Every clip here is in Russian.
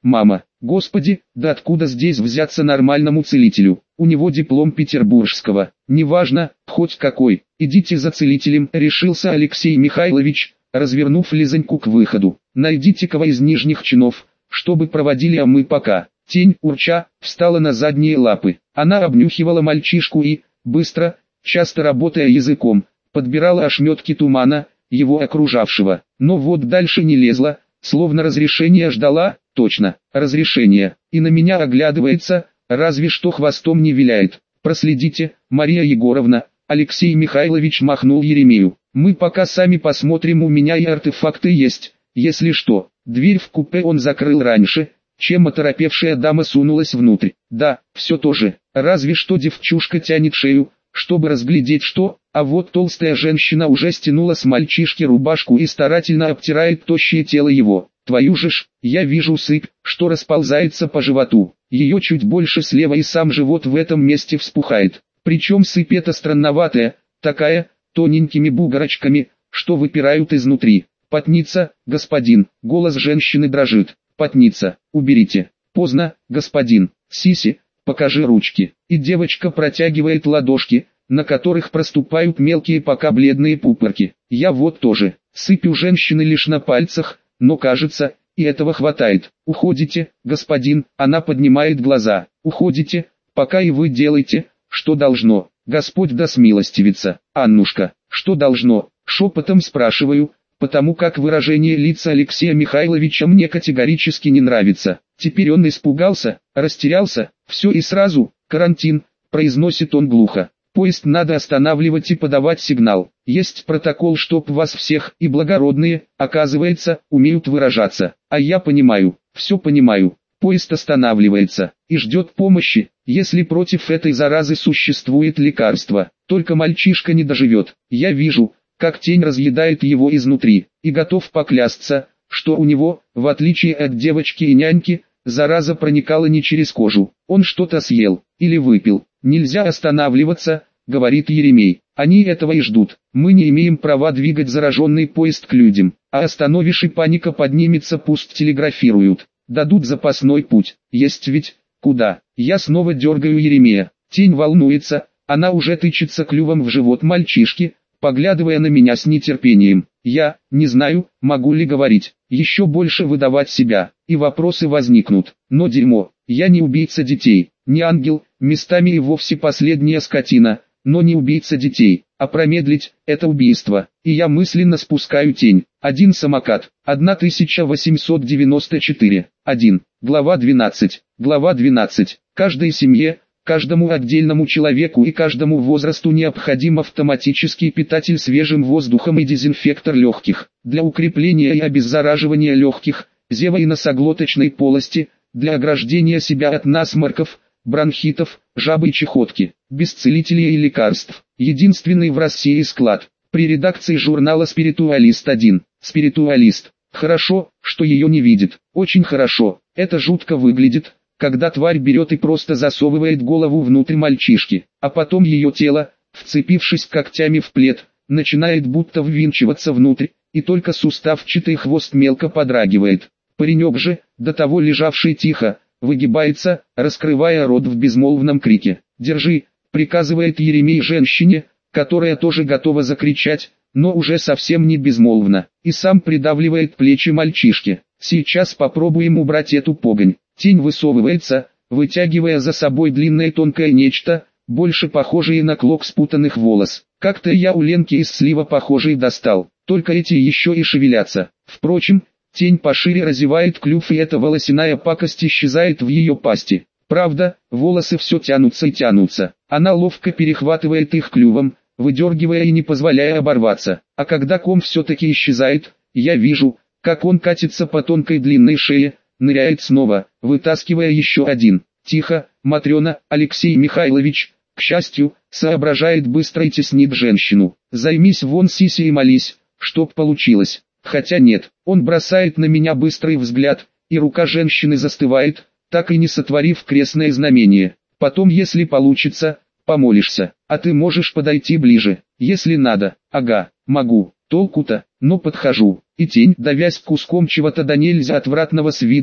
Мама, господи, да откуда здесь взяться нормальному целителю? У него диплом петербургского. Неважно, хоть какой. Идите за целителем, решился Алексей Михайлович, развернув Лизоньку к выходу. Найдите кого из нижних чинов, чтобы проводили, а мы пока. Тень, урча, встала на задние лапы. Она обнюхивала мальчишку и, быстро, часто работая языком, подбирала ошметки тумана, его окружавшего. Но вот дальше не лезла, словно разрешения ждала. Точно, разрешение. И на меня оглядывается, разве что хвостом не виляет. Проследите, Мария Егоровна. Алексей Михайлович махнул Еремею. Мы пока сами посмотрим, у меня и артефакты есть. Если что, дверь в купе он закрыл раньше, чем оторопевшая дама сунулась внутрь. Да, все то же, разве что девчушка тянет шею, чтобы разглядеть что, а вот толстая женщина уже стянула с мальчишки рубашку и старательно обтирает тощее тело его. Твою же ж, я вижу сыпь, что расползается по животу. Ее чуть больше слева и сам живот в этом месте вспухает. Причем сыпь эта странноватая, такая, тоненькими бугорочками, что выпирают изнутри. Потница, господин, голос женщины дрожит. Потница, уберите. Поздно, господин. Сиси, покажи ручки. И девочка протягивает ладошки, на которых проступают мелкие пока бледные пупырки. Я вот тоже. Сыпь у женщины лишь на пальцах, но кажется, и этого хватает. Уходите, господин, она поднимает глаза. Уходите, пока и вы делаете, что должно. Господь да смилостивится. Аннушка, что должно? Шепотом спрашиваю, потому как выражение лица Алексея Михайловича мне категорически не нравится. Теперь он испугался, растерялся, все и сразу, карантин, произносит он глухо. Поезд надо останавливать и подавать сигнал. Есть протокол, чтоб вас всех, и благородные, оказывается, умеют выражаться. А я понимаю, все понимаю. Поезд останавливается и ждет помощи, если против этой заразы существует лекарство. Только мальчишка не доживет. Я вижу, как тень разъедает его изнутри, и готов поклясться, что у него, в отличие от девочки и няньки, зараза проникала не через кожу. Он что-то съел, или выпил. Нельзя останавливаться, говорит Еремей. Они этого и ждут. Мы не имеем права двигать зараженный поезд к людям. А остановишь и паника поднимется, пусть телеграфируют. Дадут запасной путь. Есть ведь? Куда? Я снова дергаю Еремея. Тень волнуется, она уже тычется клювом в живот мальчишки, поглядывая на меня с нетерпением. Я не знаю, могу ли говорить, еще больше выдавать себя, и вопросы возникнут. Но дерьмо, я не убийца детей, не ангел, местами и вовсе последняя скотина, но не убийца детей, а промедлить – это убийство. И я мысленно спускаю тень. Один самокат, 1894, 1, глава 12, глава 12. Каждой семье, каждому отдельному человеку и каждому возрасту необходим автоматический питатель свежим воздухом и дезинфектор легких, для укрепления и обеззараживания легких, зева и носоглоточной полости, для ограждения себя от насморков, бронхитов, жабы и чехотки, без целителей и лекарств. Единственный в России склад. При редакции журнала «Спиритуалист-1». Спиритуалист. Хорошо, что ее не видит. Очень хорошо. Это жутко выглядит, когда тварь берет и просто засовывает голову внутрь мальчишки, а потом ее тело, вцепившись когтями в плед, начинает будто ввинчиваться внутрь, и только суставчатый хвост мелко подрагивает. Паренек же, до того лежавший тихо, выгибается, раскрывая рот в безмолвном крике. «Держи», — приказывает Еремей женщине, которая тоже готова закричать, но уже совсем не безмолвно, и сам придавливает плечи мальчишки. «Сейчас попробуем убрать эту погонь». Тень высовывается, вытягивая за собой длинное тонкое нечто, больше похожее на клок спутанных волос. Как-то я у Ленки из слива похожий достал, только эти еще и шевелятся. Впрочем, тень пошире разевает клюв, и эта волосяная пакость исчезает в ее пасти. Правда, волосы все тянутся и тянутся. Она ловко перехватывает их клювом, выдергивая и не позволяя оборваться. А когда ком все-таки исчезает, я вижу, как он катится по тонкой длинной шее, ныряет снова, вытаскивая еще один. Тихо, Матрена, Алексей Михайлович, к счастью, соображает быстро и теснит женщину. Займись вон сиси и молись, чтоб получилось. Хотя нет, он бросает на меня быстрый взгляд, и рука женщины застывает, так и не сотворив крестное знамение. Потом, если получится, помолишься, а ты можешь подойти ближе, если надо. Ага, могу, толку-то, но подхожу, и тень, давясь куском чего-то да нельзя отвратного с виду,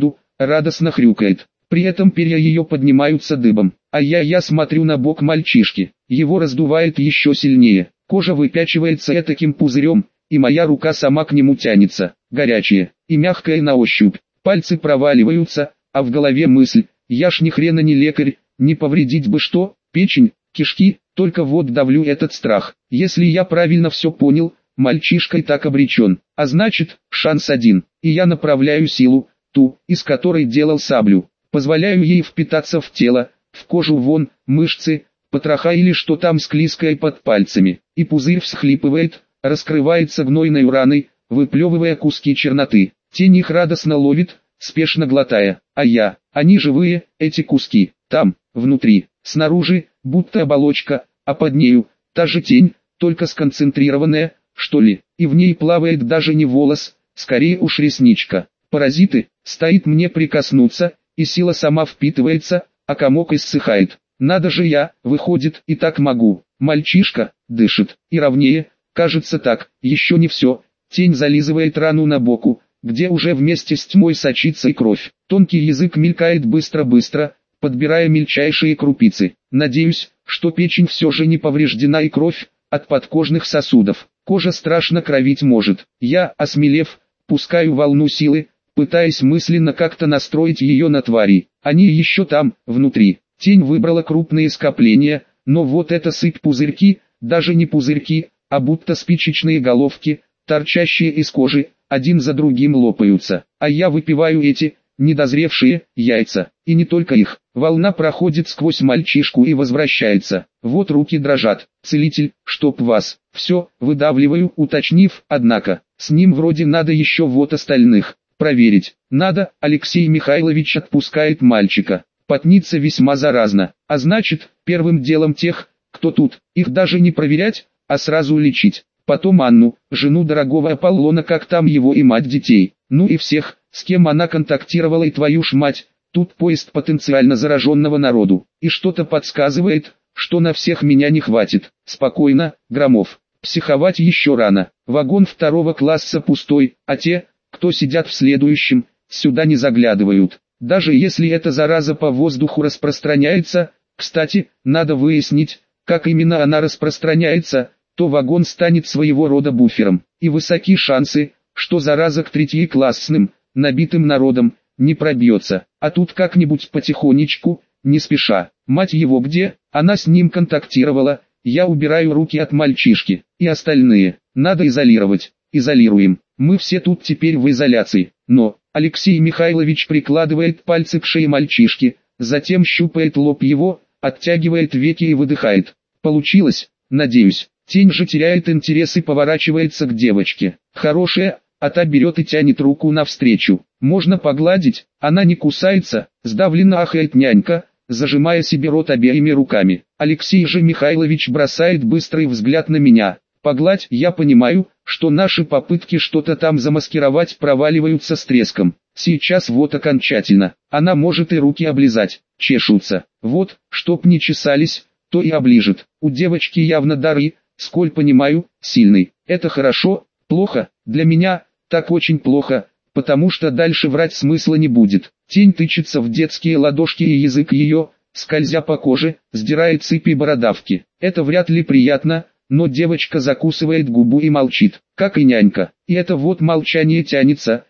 радостно хрюкает. При этом перья ее поднимаются дыбом. А я смотрю на бок мальчишки. Его раздувает еще сильнее. Кожа выпячивается этаким пузырем, и моя рука сама к нему тянется. Горячая и мягкая на ощупь. Пальцы проваливаются, а в голове мысль: я ж ни хрена не лекарь, не повредить бы что, печень, кишки, только вот давлю этот страх. Если я правильно все понял, мальчишка и так обречен. А значит, шанс один. И я направляю силу, ту, из которой делал саблю. Позволяю ей впитаться в тело, в кожу вон, мышцы, потроха или что там склизкое под пальцами. И пузырь всхлипывает, раскрывается гнойной раной, выплевывая куски черноты. Тень их радостно ловит, спешно глотая. А я, они живые, эти куски, там, внутри, снаружи, будто оболочка, а под нею, та же тень, только сконцентрированная, что ли, и в ней плавает даже не волос, скорее уж ресничка. Паразиты, стоит мне прикоснуться, и сила сама впитывается, а комок иссыхает. Надо же, я, выходит, и так могу. Мальчишка, дышит, и ровнее, кажется так, еще не все. Тень зализывает рану на боку, где уже вместе с тьмой сочится и кровь. Тонкий язык мелькает быстро-быстро, подбирая мельчайшие крупицы. Надеюсь, что печень все же не повреждена и кровь от подкожных сосудов. Кожа страшно кровить может. Я, осмелев, пускаю волну силы, пытаясь мысленно как-то настроить ее на твари. Они еще там, внутри. Тень выбрала крупные скопления, но вот эта сыпь пузырьки, даже не пузырьки, а будто спичечные головки, торчащие из кожи, один за другим лопаются. А я выпиваю эти, недозревшие, яйца. И не только их. Волна проходит сквозь мальчишку и возвращается. Вот руки дрожат. Целитель, чтоб вас. Все, выдавливаю, уточнив, однако. С ним вроде надо еще вот остальных проверить. Надо. Алексей Михайлович отпускает мальчика. Потница весьма заразна. А значит, первым делом тех, кто тут, их даже не проверять, а сразу лечить. Потом Анну, жену дорогого Аполлона, как там его и мать детей. Ну и всех, с кем она контактировала, и твою ж мать. Тут поезд потенциально зараженного народу. И что-то подсказывает, что на всех меня не хватит. Спокойно, Громов. Психовать еще рано. Вагон второго класса пустой, а те, кто сидят в следующем, сюда не заглядывают. Даже если эта зараза по воздуху распространяется, кстати, надо выяснить, как именно она распространяется, то вагон станет своего рода буфером. И высоки шансы, что зараза к третьеклассным, набитым народом, не пробьется. А тут как-нибудь потихонечку, не спеша. Мать его где? Она с ним контактировала. Я убираю руки от мальчишки. И остальные. Надо изолировать. Изолируем. Мы все тут теперь в изоляции. Но Алексей Михайлович прикладывает пальцы к шее мальчишки, затем щупает лоб его, оттягивает веки и выдыхает. Получилось, надеюсь. Тень же теряет интерес и поворачивается к девочке. Хорошая, а та берет и тянет руку навстречу. Можно погладить, она не кусается, сдавленно ахает нянька, зажимая себе рот обеими руками. Алексей же Михайлович бросает быстрый взгляд на меня. Погладь, я понимаю, что наши попытки что-то там замаскировать проваливаются с треском. Сейчас вот окончательно. Она может и руки облизать, чешутся. Вот, чтоб не чесались, то и оближет. У девочки явно дары, сколь понимаю, сильный. Это хорошо, плохо, для меня, так очень плохо, потому что дальше врать смысла не будет. Тень тычется в детские ладошки, и язык ее, скользя по коже, сдирает цепи бородавки. Это вряд ли приятно, но девочка закусывает губу и молчит, как и нянька. И это вот молчание тянется,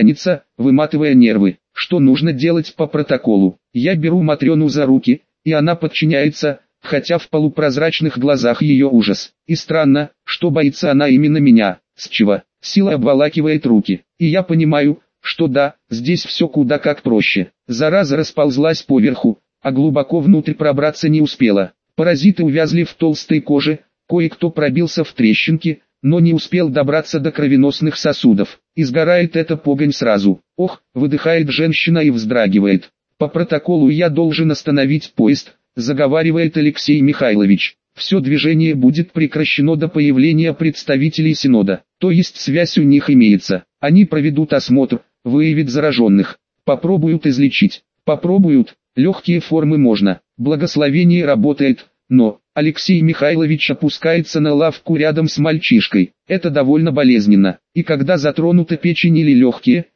выматывая нервы. Что нужно делать по протоколу? Я беру Матрёну за руки, и она подчиняется, хотя в полупрозрачных глазах ее ужас. И странно, что боится она именно меня. С чего? Сила обволакивает руки. И я понимаю, что да, здесь все куда как проще. Зараза расползлась поверху, а глубоко внутрь пробраться не успела. Паразиты увязли в толстой коже, кое-кто пробился в трещинки, но не успел добраться до кровеносных сосудов. И сгорает эта погонь сразу. Ох, выдыхает женщина и вздрагивает. По протоколу я должен остановить поезд, заговаривает Алексей Михайлович. Все движение будет прекращено до появления представителей Синода. То есть связь у них имеется. Они проведут осмотр, выявят зараженных, попробуют излечить. Попробуют, легкие формы можно. Благословение работает, но Алексей Михайлович опускается на лавку рядом с мальчишкой. Это довольно болезненно. И когда затронута печень или легкие,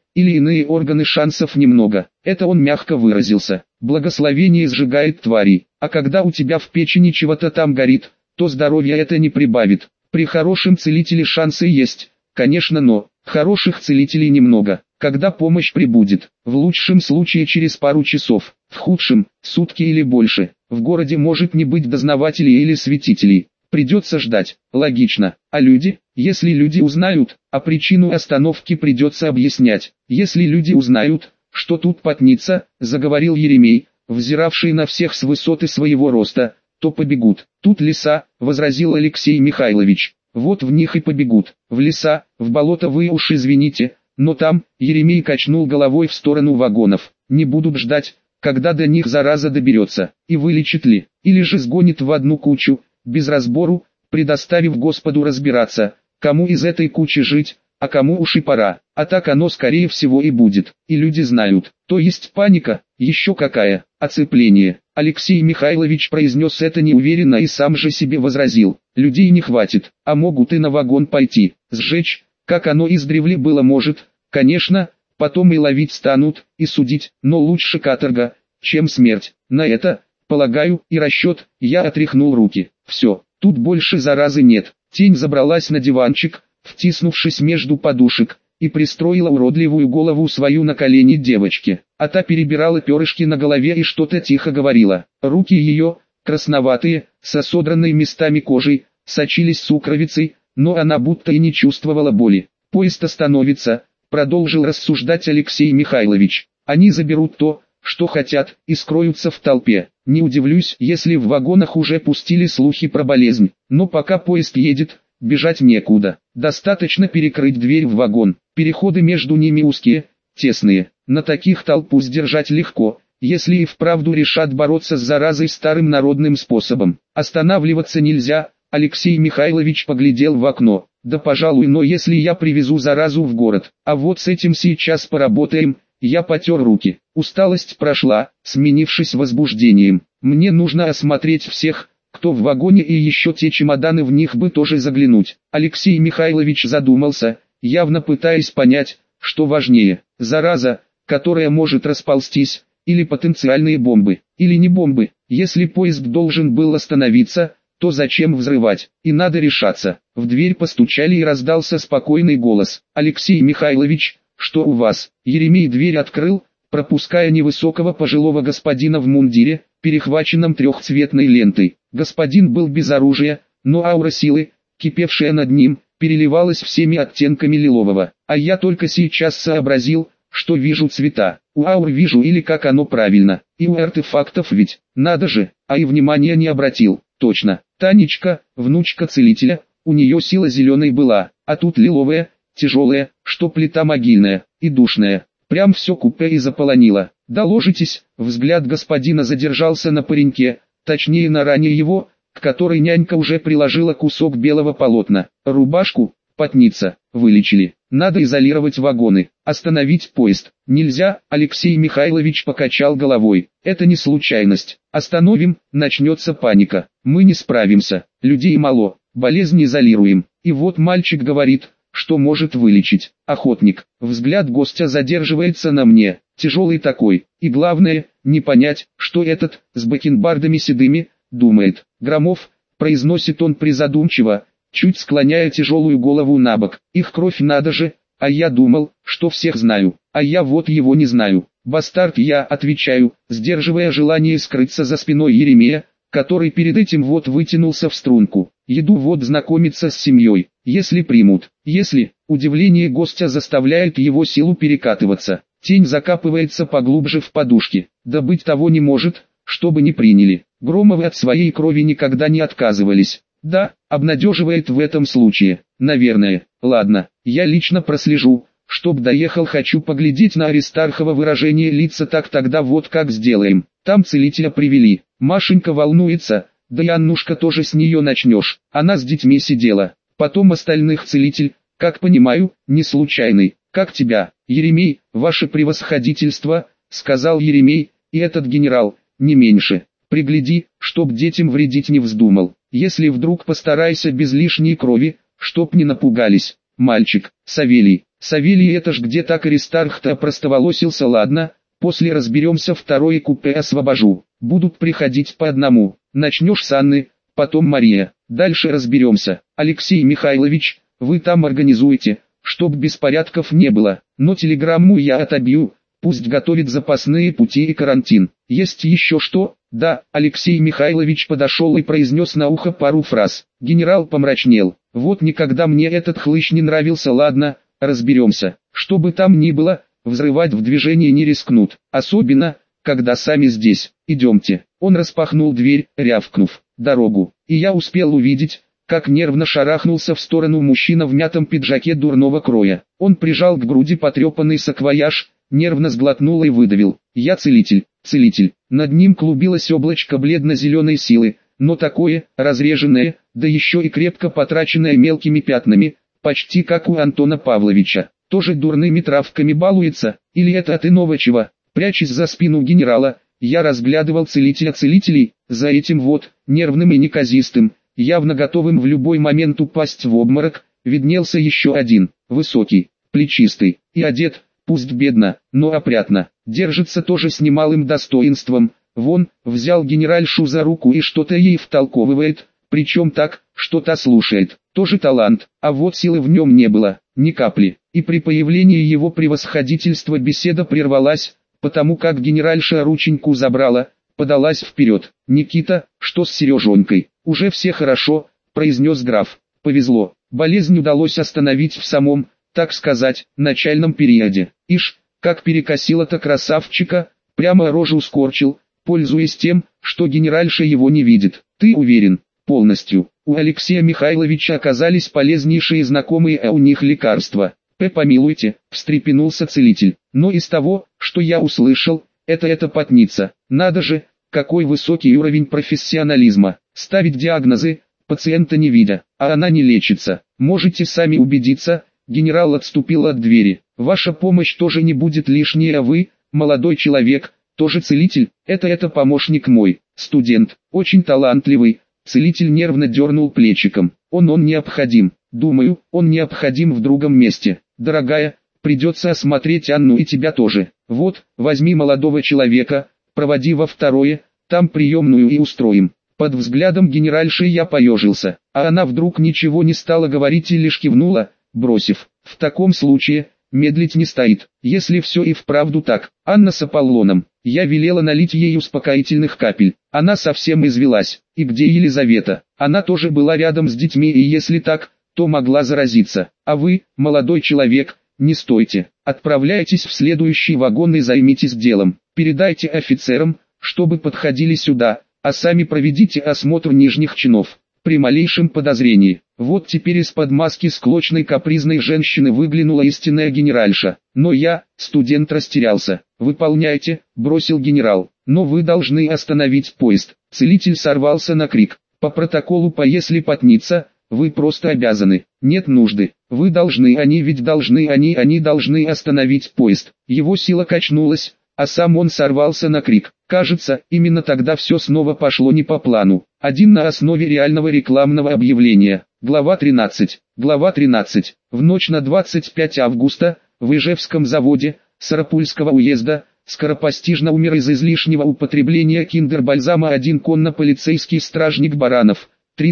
или иные органы шансов немного. Это он мягко выразился. Благословение сжигает тварей, а когда у тебя в печени чего-то там горит, то здоровья это не прибавит. При хорошем целителе шансы есть, конечно, но хороших целителей немного. Когда помощь прибудет, в лучшем случае через пару часов, в худшем – сутки или больше. В городе может не быть дознавателей или святителей. Придется ждать, логично. А люди? Если люди узнают, а причину остановки придется объяснять. Если люди узнают, что тут потнится, заговорил Еремей, взиравший на всех с высоты своего роста, то побегут. Тут леса, возразил Алексей Михайлович. Вот в них и побегут. В леса, в болото вы уж извините, но там, Еремей качнул головой в сторону вагонов, не будут ждать, когда до них зараза доберется, и вылечит ли, или же сгонит в одну кучу, без разбору, предоставив Господу разбираться, кому из этой кучи жить, а кому уж и пора, а так оно скорее всего и будет, и люди знают, то есть паника, еще какая, оцепление. Алексей Михайлович произнес это неуверенно и сам же себе возразил, людей не хватит, а могут и на вагон пойти, сжечь, как оно издревле было может, конечно, потом и ловить станут, и судить, но лучше каторга, чем смерть. На это, полагаю, и расчет. Я отряхнул руки. Все, тут больше заразы нет. Тень забралась на диванчик, втиснувшись между подушек, и пристроила уродливую голову свою на колени девочки. А та перебирала перышки на голове и что-то тихо говорила. Руки ее, красноватые, со содранной местами кожей, сочились сукровицей, но она будто и не чувствовала боли. «Поезд остановится», — продолжил рассуждать Алексей Михайлович. «Они заберут то, что хотят, и скроются в толпе. Не удивлюсь, если в вагонах уже пустили слухи про болезнь. Но пока поезд едет, бежать некуда. Достаточно перекрыть дверь в вагон. Переходы между ними узкие, тесные. На таких толпу сдержать легко, если и вправду решат бороться с заразой старым народным способом. Останавливаться нельзя». Алексей Михайлович поглядел в окно. «Да пожалуй, но если я привезу заразу в город, а вот с этим сейчас поработаем». Я потер руки. Усталость прошла, сменившись возбуждением. Мне нужно осмотреть всех, кто в вагоне, и еще те чемоданы, в них бы тоже заглянуть. Алексей Михайлович задумался, явно пытаясь понять, что важнее: зараза, которая может расползтись, или потенциальные бомбы, или не бомбы. Если поезд должен был остановиться, то зачем взрывать? И надо решаться. В дверь постучали и раздался спокойный голос. «Алексей Михайлович, что у вас?» Еремей дверь открыл, пропуская невысокого пожилого господина в мундире, перехваченном трехцветной лентой. Господин был без оружия, но аура силы, кипевшая над ним, переливалась всеми оттенками лилового. А я только сейчас сообразил, что вижу цвета. У аур вижу, или как оно правильно. И у артефактов ведь, надо же, а и внимания не обратил. Точно, Танечка, внучка целителя, у нее сила зеленой была, а тут лиловая, тяжелая, что плита могильная, и душная. Прям все купе и заполонило. «Доложитесь», взгляд господина задержался на пареньке, точнее на ране его, к которой нянька уже приложила кусок белого полотна. «Рубашку, потница, вылечили. Надо изолировать вагоны, остановить поезд». «Нельзя», Алексей Михайлович покачал головой. «Это не случайность. Остановим, начнется паника. Мы не справимся, людей мало, болезнь изолируем. И вот мальчик говорит, что может вылечить. Охотник». Взгляд гостя задерживается на мне, тяжелый такой. И главное, не понять, что этот, с бакенбардами седыми, думает. «Громов», произносит он призадумчиво, чуть склоняя тяжелую голову набок. «Их кровь, надо же, а я думал, что всех знаю, а я вот его не знаю». «Бастард», я отвечаю, сдерживая желание скрыться за спиной Еремея, который перед этим вот вытянулся в струнку. «Еду вот знакомиться с семьей, если примут». «Если», удивление гостя заставляет его силу перекатываться. Тень закапывается поглубже в подушки. «Да быть того не может, чтобы не приняли. Громовы от своей крови никогда не отказывались». «Да», обнадеживает в этом случае. «Наверное. Ладно, я лично прослежу, чтоб доехал, хочу поглядеть на Аристархова выражение лица, так тогда вот как сделаем. Там целителя привели». Машенька волнуется, да и Аннушка тоже, с нее начнешь. Она с детьми сидела. Потом остальных целитель, как понимаю, не случайный. «Как тебя, Еремей, ваше превосходительство», сказал Еремей, и этот генерал, не меньше. «Пригляди, чтоб детям вредить не вздумал. Если вдруг, постарайся без лишней крови, чтоб не напугались». «Мальчик, Савелий, Савелий, это ж где так Аристарх-то опростоволосился. Ладно, после разберемся, второе купе освобожу. Будут приходить по одному. Начнешь с Анны, потом Мария. Дальше разберемся. Алексей Михайлович, вы там организуете, чтоб беспорядков не было. Но телеграмму я отобью, пусть готовит запасные пути и карантин. Есть еще что? Да, Алексей Михайлович подошел и произнес на ухо пару фраз. Генерал помрачнел. Вот никогда мне этот хлыщ не нравился. Ладно, разберемся. Что бы там ни было, взрывать в движении не рискнут. Особенно, когда сами здесь. Идемте. Он распахнул дверь, рявкнув «дорогу». И я успел увидеть, как нервно шарахнулся в сторону мужчина в мятом пиджаке дурного кроя. Он прижал к груди потрепанный саквояж, нервно сглотнул и выдавил: «Я целитель, целитель». Над ним клубилось облачко бледно-зеленой силы, но такое, разреженное, да еще и крепко потраченное мелкими пятнами, почти как у Антона Павловича. Тоже дурными травками балуется, или это от иного чего? Прячась за спину генерала, я разглядывал целителя целителей, за этим вот, нервным и неказистым, явно готовым в любой момент упасть в обморок, виднелся еще один, высокий, плечистый, и одет, пусть бедно, но опрятно, держится тоже с немалым достоинством. Вон, взял генеральшу за руку и что-то ей втолковывает, причем так, что та слушает. Тоже талант, а вот силы в нем не было, ни капли. И при появлении его превосходительства беседа прервалась, потому как генеральша рученьку забрала, подалась вперед. «Никита, что с Сережонькой?» «Уже все хорошо», — произнес граф. «Повезло, болезнь удалось остановить в самом, так сказать, начальном периоде. Ишь, как перекосило-то красавчика, прямо рожу скорчил, пользуясь тем, что генеральша его не видит. Ты уверен?» «Полностью. У Алексея Михайловича оказались полезнейшие знакомые, а у них лекарства». «Помилуйте», — встрепенулся целитель. «Но из того, что я услышал, это потница. Надо же, какой высокий уровень профессионализма. Ставить диагнозы, пациента не видя, а она не лечится. Можете сами убедиться». Генерал отступил от двери. «Ваша помощь тоже не будет лишней, а вы, молодой человек, тоже целитель?» Это помощник мой, студент, очень талантливый». Целитель нервно дернул плечиком. Он необходим. Думаю, он необходим в другом месте. Дорогая, придется осмотреть Анну и тебя тоже. Вот, возьми молодого человека, проводи во второе, там приемную и устроим». Под взглядом генеральши я поежился, а она вдруг ничего не стала говорить и лишь кивнула, бросив: «В таком случае, медлить не стоит. Если все и вправду так, Анна с Аполлоном». Я велела налить ей успокоительных капель. Она совсем извелась. И где Елизавета? Она тоже была рядом с детьми, и если так, то могла заразиться. А вы, молодой человек, не стойте. Отправляйтесь в следующий вагон и займитесь делом. Передайте офицерам, чтобы подходили сюда, а сами проведите осмотр нижних чинов. При малейшем подозрении. Вот теперь из-под маски склочной капризной женщины выглянула истинная генеральша. Но я, студент, растерялся. «Выполняйте», — бросил генерал. «Но вы должны остановить поезд». Целитель сорвался на крик. «По протоколу, если потнится, вы просто обязаны». «Нет нужды. Вы должны, они ведь должны, они должны остановить поезд». Его сила качнулась, а сам он сорвался на крик. Кажется, именно тогда все снова пошло не по плану. Один на основе реального рекламного объявления. Глава 13. Глава 13. В ночь на 25 августа, в Ижевском заводе, Сарапульского уезда, скоропостижно умер из излишнего употребления киндер-бальзама один конно-полицейский стражник Баранов,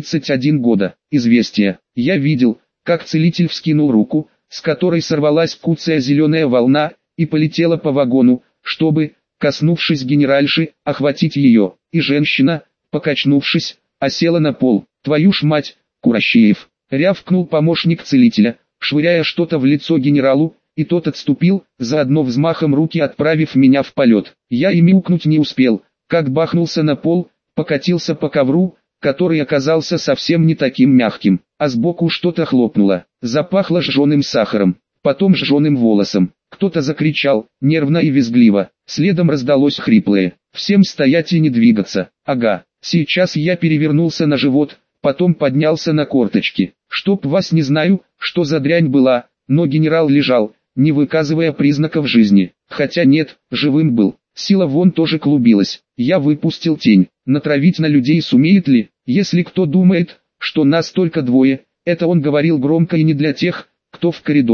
31 года. Известие. Я видел, как целитель вскинул руку, с которой сорвалась куцая зеленая волна, и полетела по вагону, чтобы, коснувшись генеральши, охватить ее, и женщина, покачнувшись, осела на пол. «Твою ж мать, Курощеев!» — рявкнул помощник целителя, швыряя что-то в лицо генералу, и тот отступил, заодно взмахом руки отправив меня в полет. Я и мяукнуть не успел, как бахнулся на пол, покатился по ковру, который оказался совсем не таким мягким, а сбоку что-то хлопнуло, запахло жженым сахаром, потом жженым волосом. Кто-то закричал, нервно и визгливо, следом раздалось хриплое: «Всем стоять и не двигаться». Ага, сейчас я перевернулся на живот, потом поднялся на корточки. Чтоб вас, не знаю, что за дрянь была, но генерал лежал, не выказывая признаков жизни. Хотя нет, живым был. Сила вон тоже клубилась. Я выпустил тень. Натравить на людей сумеет ли? Если кто думает, что нас только двое, это он говорил громко и не для тех, кто в коридоре.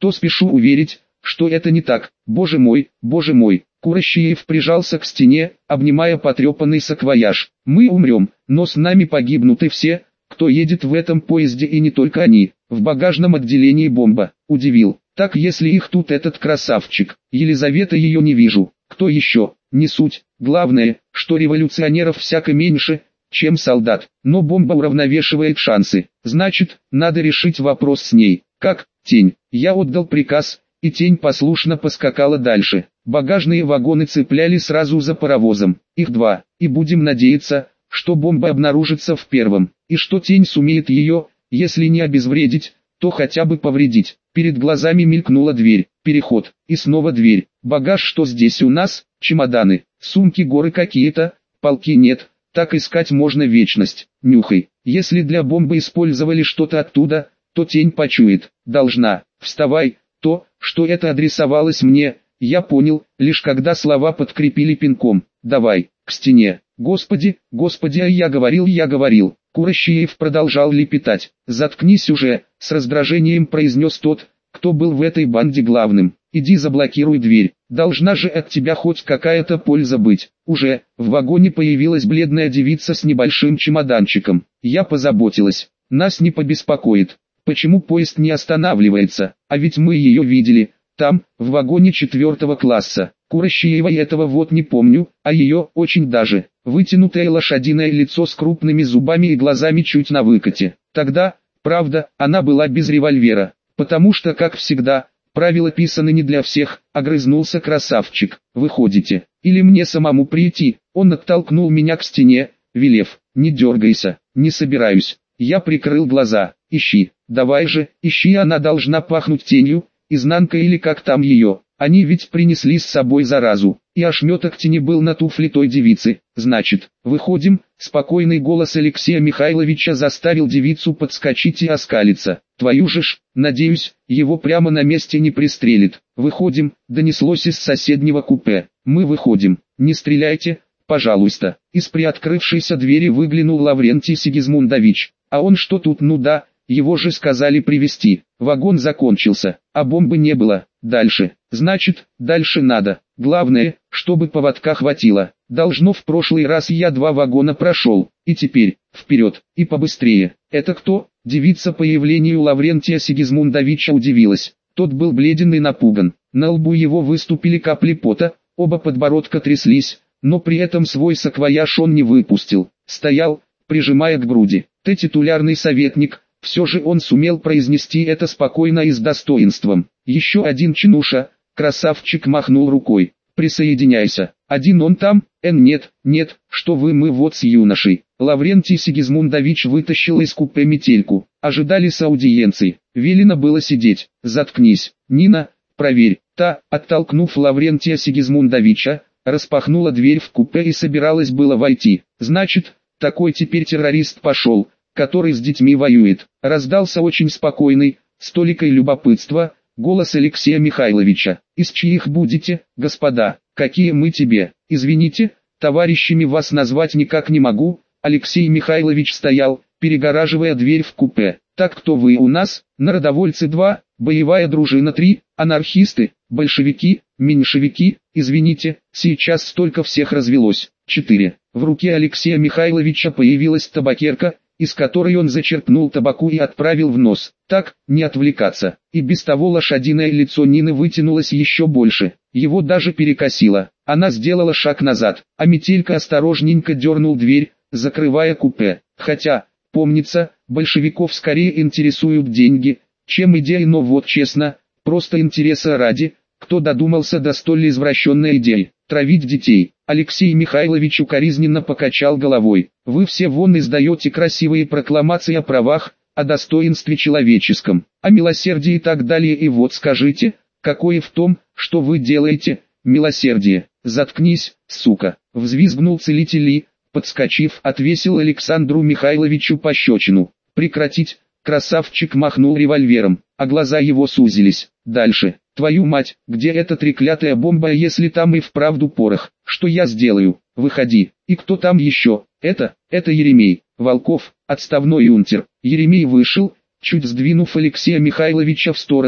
то спешу уверить, что это не так. Боже мой, боже мой. Курощиев прижался к стене, обнимая потрепанный саквояж. Мы умрем, но с нами погибнут и все, кто едет в этом поезде, и не только они. В багажном отделении бомба. Удивил. Так если их тут этот красавчик. Елизавета ее не вижу. Кто еще? Не суть. Главное, что революционеров всяко меньше, чем солдат. Но бомба уравновешивает шансы. Значит, надо решить вопрос с ней. Как? Тень. Я отдал приказ, и тень послушно поскакала дальше. Багажные вагоны цепляли сразу за паровозом. Их два. И будем надеяться, что бомба обнаружится в первом. И что тень сумеет ее, если не обезвредить, то хотя бы повредить. Перед глазами мелькнула дверь. Переход. И снова дверь. Багаж что здесь у нас? Чемоданы. Сумки горы какие-то. Полки нет. Так искать можно вечность. Нюхай. Если для бомбы использовали что-то оттуда, то тень почует. Должна. Вставай. То, что это адресовалось мне, я понял, лишь когда слова подкрепили пинком. Давай, к стене. Господи, господи, а я говорил. Курощиев продолжал лепетать. Заткнись уже, с раздражением произнес тот, кто был в этой банде главным. Иди заблокируй дверь. Должна же от тебя хоть какая-то польза быть. Уже, в вагоне появилась бледная девица с небольшим чемоданчиком. Я позаботилась. Нас не побеспокоит. Почему поезд не останавливается? А ведь мы ее видели. Там, в вагоне 4-го класса. Курощиева этого вот не помню, а ее очень даже. Вытянутое лошадиное лицо с крупными зубами и глазами чуть на выкате. Тогда, правда, она была без револьвера. Потому что, как всегда, правила писаны не для всех, огрызнулся красавчик. Выходите, или мне самому прийти? Он оттолкнул меня к стене, велев, не дергайся, не собираюсь. Я прикрыл глаза. Ищи, давай же, ищи, она должна пахнуть тенью, изнанкой или как там ее. Они ведь принесли с собой заразу, и ошметок тени был на туфле той девицы. Значит, выходим. Спокойный голос Алексея Михайловича заставил девицу подскочить и оскалиться. Твою же ж, надеюсь, его прямо на месте не пристрелит. Выходим, донеслось из соседнего купе. Мы выходим, не стреляйте, пожалуйста. Из приоткрывшейся двери выглянул Лаврентий Сигизмундович. А он что тут? Ну да, его же сказали привезти. Вагон закончился, а бомбы не было. Дальше. Значит, дальше надо. Главное, чтобы поводка хватило. Должно, в прошлый раз я 2 вагона прошел. И теперь, вперед, и побыстрее. Это кто? Девица появлению Лаврентия Сигизмундовича удивилась. Тот был бледен и напуган. На лбу его выступили капли пота, оба подбородка тряслись, но при этом свой саквояж он не выпустил. Стоял, прижимая к груди. Ты титулярный советник. Все же он сумел произнести это спокойно и с достоинством. Еще один чинуша. Красавчик махнул рукой. Присоединяйся. Один он там? Нет, что вы, мы вот с юношей. Лаврентий Сигизмундович вытащил из купе метельку. Ожидали с аудиенции. Велено было сидеть. Заткнись. Нина, проверь. Та, оттолкнув Лаврентия Сигизмундовича, распахнула дверь в купе и собиралась было войти. Значит, такой теперь террорист пошел, который с детьми воюет. Раздался очень спокойный, с толикой любопытства, голос Алексея Михайловича. Из чьих будете, господа? Какие мы тебе? Извините, товарищами вас назвать никак не могу. Алексей Михайлович стоял, перегораживая дверь в купе. Так кто вы у нас? Народовольцы 2, боевая дружина 3, анархисты, большевики, меньшевики. Извините, сейчас столько всех развелось. 4. В руке Алексея Михайловича появилась табакерка, из которой он зачерпнул табаку и отправил в нос. Так, не отвлекаться. И без того лошадиное лицо Нины вытянулось еще больше. Его даже перекосило. Она сделала шаг назад, а Метелька осторожненько дернул дверь, закрывая купе. Хотя, помнится, большевиков скорее интересуют деньги, чем идеи, но вот честно, просто интереса ради, кто додумался до столь извращенной идеи. Травить детей. Алексей Михайлович укоризненно покачал головой. Вы все вон издаете красивые прокламации о правах, о достоинстве человеческом, о милосердии и так далее. И вот скажите, какое в том, что вы делаете, милосердие? Заткнись, сука, взвизгнул целитель и, подскочив, отвесил Александру Михайловичу пощечину. Прекратить, красавчик махнул револьвером, а глаза его сузились. Дальше. Твою мать, где эта треклятая бомба, если там и вправду порох? Что я сделаю? Выходи. И кто там еще? Это Еремей, Волков, отставной юнтер. Еремей вышел, чуть сдвинув Алексея Михайловича в сторону,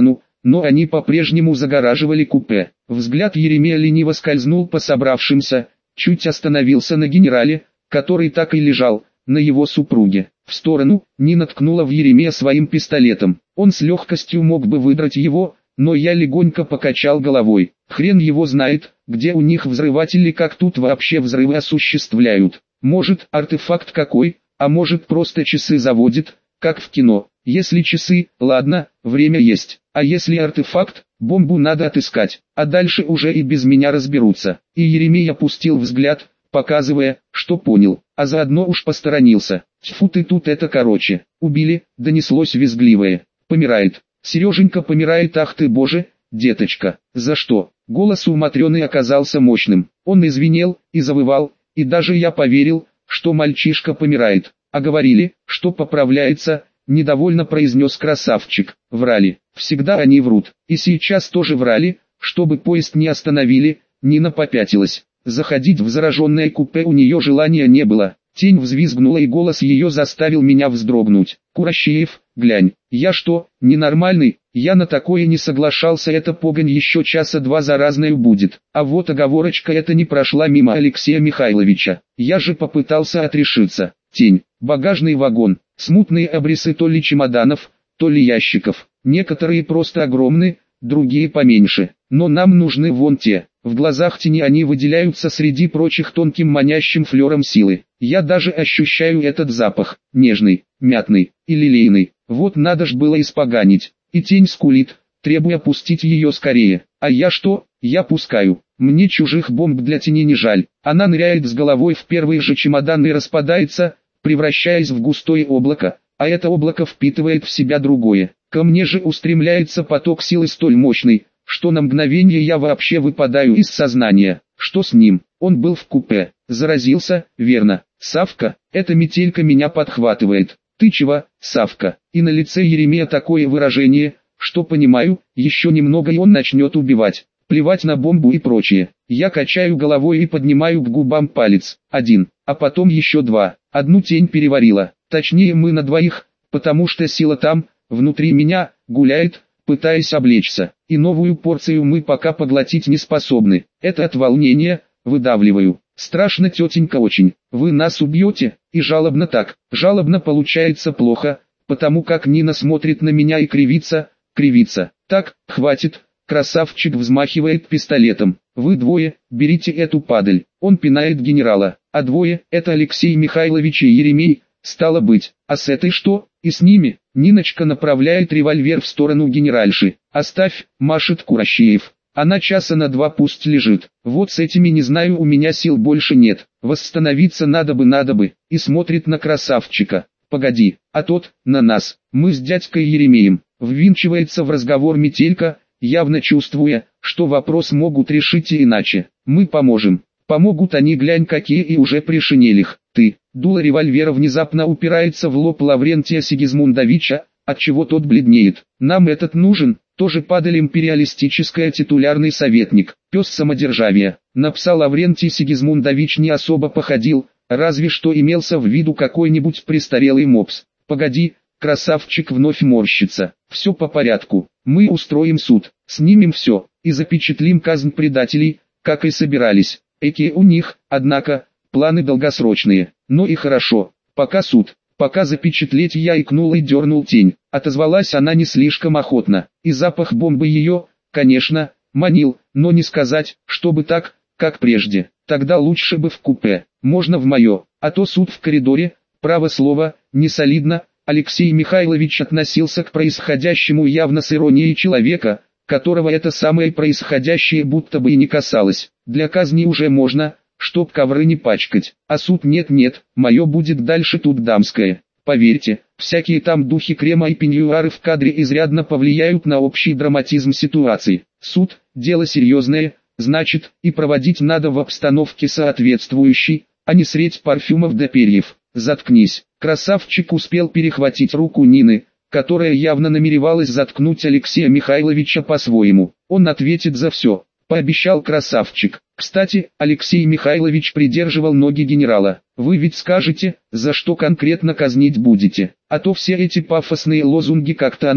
но они по-прежнему загораживали купе. Взгляд Еремея лениво скользнул по собравшимся, чуть остановился на генерале, который так и лежал, на его супруге. В сторону, Нина ткнула в Еремея своим пистолетом. Он с легкостью мог бы выдрать его, но я легонько покачал головой. Хрен его знает, где у них взрыватели, как тут вообще взрывы осуществляют. Может, артефакт какой, а может просто часы заводит, как в кино. Если часы, ладно, время есть. А если артефакт, бомбу надо отыскать, а дальше уже и без меня разберутся. И Еремей опустил взгляд, показывая, что понял, а заодно уж посторонился. Тьфу ты тут это короче. Убили, донеслось визгливое. Помирает. Сереженька помирает, ах ты боже, деточка. За что? Голос у Матрёны оказался мощным. Он извинел и завывал, и даже я поверил, что мальчишка помирает. А говорили, что поправляется, недовольно произнес красавчик. Врали. Всегда они врут. И сейчас тоже врали, чтобы поезд не остановили. Нина попятилась. Заходить в зараженное купе у нее желания не было. Тень взвизгнула, и голос ее заставил меня вздрогнуть. «Курощеев, глянь, я что, ненормальный? Я на такое не соглашался, эта погонь еще часа два заразною будет». А вот оговорочка эта не прошла мимо Алексея Михайловича. Я же попытался отрешиться. Тень, багажный вагон, смутные обрисы то ли чемоданов, то ли ящиков. Некоторые просто огромны, другие поменьше. Но нам нужны вон те. В глазах тени они выделяются среди прочих тонким манящим флером силы. Я даже ощущаю этот запах, нежный, мятный и лилейный. Вот надо ж было испоганить. И тень скулит, требуя пустить ее скорее. А я что? Я пускаю. Мне чужих бомб для тени не жаль. Она ныряет с головой в первый же чемодан и распадается, превращаясь в густое облако, а это облако впитывает в себя другое. Ко мне же устремляется поток силы столь мощный, что на мгновение я вообще выпадаю из сознания. Что с ним? Он был в купе. Заразился, верно. Савка, эта метелька меня подхватывает. Ты чего, Савка? И на лице Еремея такое выражение, что понимаю, еще немного и он начнет убивать. Плевать на бомбу и прочее. Я качаю головой и поднимаю к губам палец. Один, а потом еще два. Одну тень переварила. Точнее мы на двоих, потому что сила там, внутри меня, гуляет, пытаясь облечься. И новую порцию мы пока поглотить не способны. Это от волнения, выдавливаю. Страшно, тетенька, очень. Вы нас убьете? И жалобно так. Жалобно получается плохо, потому как Нина смотрит на меня и кривится, кривится. Так, хватит. Красавчик взмахивает пистолетом. Вы двое, берите эту падаль. Он пинает генерала. А двое, это Алексей Михайлович и Еремей, стало быть. А с этой что? И с ними? Ниночка направляет револьвер в сторону генеральши. Оставь, машет Курощеев. Она часа на два пусть лежит. Вот с этими не знаю, у меня сил больше нет. Восстановиться надо бы. И смотрит на красавчика. Погоди, а тот, на нас. Мы с дядькой Еремеем. Ввинчивается в разговор метелька, явно чувствуя, что вопрос могут решить и иначе. Мы поможем. Помогут они, глянь какие, и уже пришинелих. Ты, дуло револьвера внезапно упирается в лоб Лаврентия Сигизмундовича, отчего тот бледнеет. Нам этот нужен, тоже падаль империалистическая, титулярный советник, пес самодержавия. На пса Лаврентий Сигизмундович не особо походил, разве что имелся в виду какой-нибудь престарелый мопс. Погоди, красавчик вновь морщится. Все по порядку. Мы устроим суд, снимем все, и запечатлим казнь предателей, как и собирались. Эти у них, однако, планы долгосрочные. Ну и хорошо, пока суд, пока запечатлеть. Я икнул и дернул тень. Отозвалась она не слишком охотно, и запах бомбы ее, конечно, манил, но не сказать, чтобы так, как прежде. Тогда лучше бы в купе, можно в мое, а то суд в коридоре, право слово, не солидно. Алексей Михайлович относился к происходящему явно с иронией человека, которого это самое происходящее будто бы и не касалось. Для казни уже можно, чтоб ковры не пачкать, а суд нет, мое будет дальше тут дамское. Поверьте, всякие там духи крема и пеньюары в кадре изрядно повлияют на общий драматизм ситуации. Суд – дело серьезное, значит, и проводить надо в обстановке соответствующей, а не средь парфюмов да перьев. Заткнись. Красавчик успел перехватить руку Нины, которая явно намеревалась заткнуть Алексея Михайловича по-своему. Он ответит за все, пообещал красавчик. Кстати, Алексей Михайлович придерживал ноги генерала. Вы ведь скажете, за что конкретно казнить будете, а то все эти пафосные лозунги как-то оно,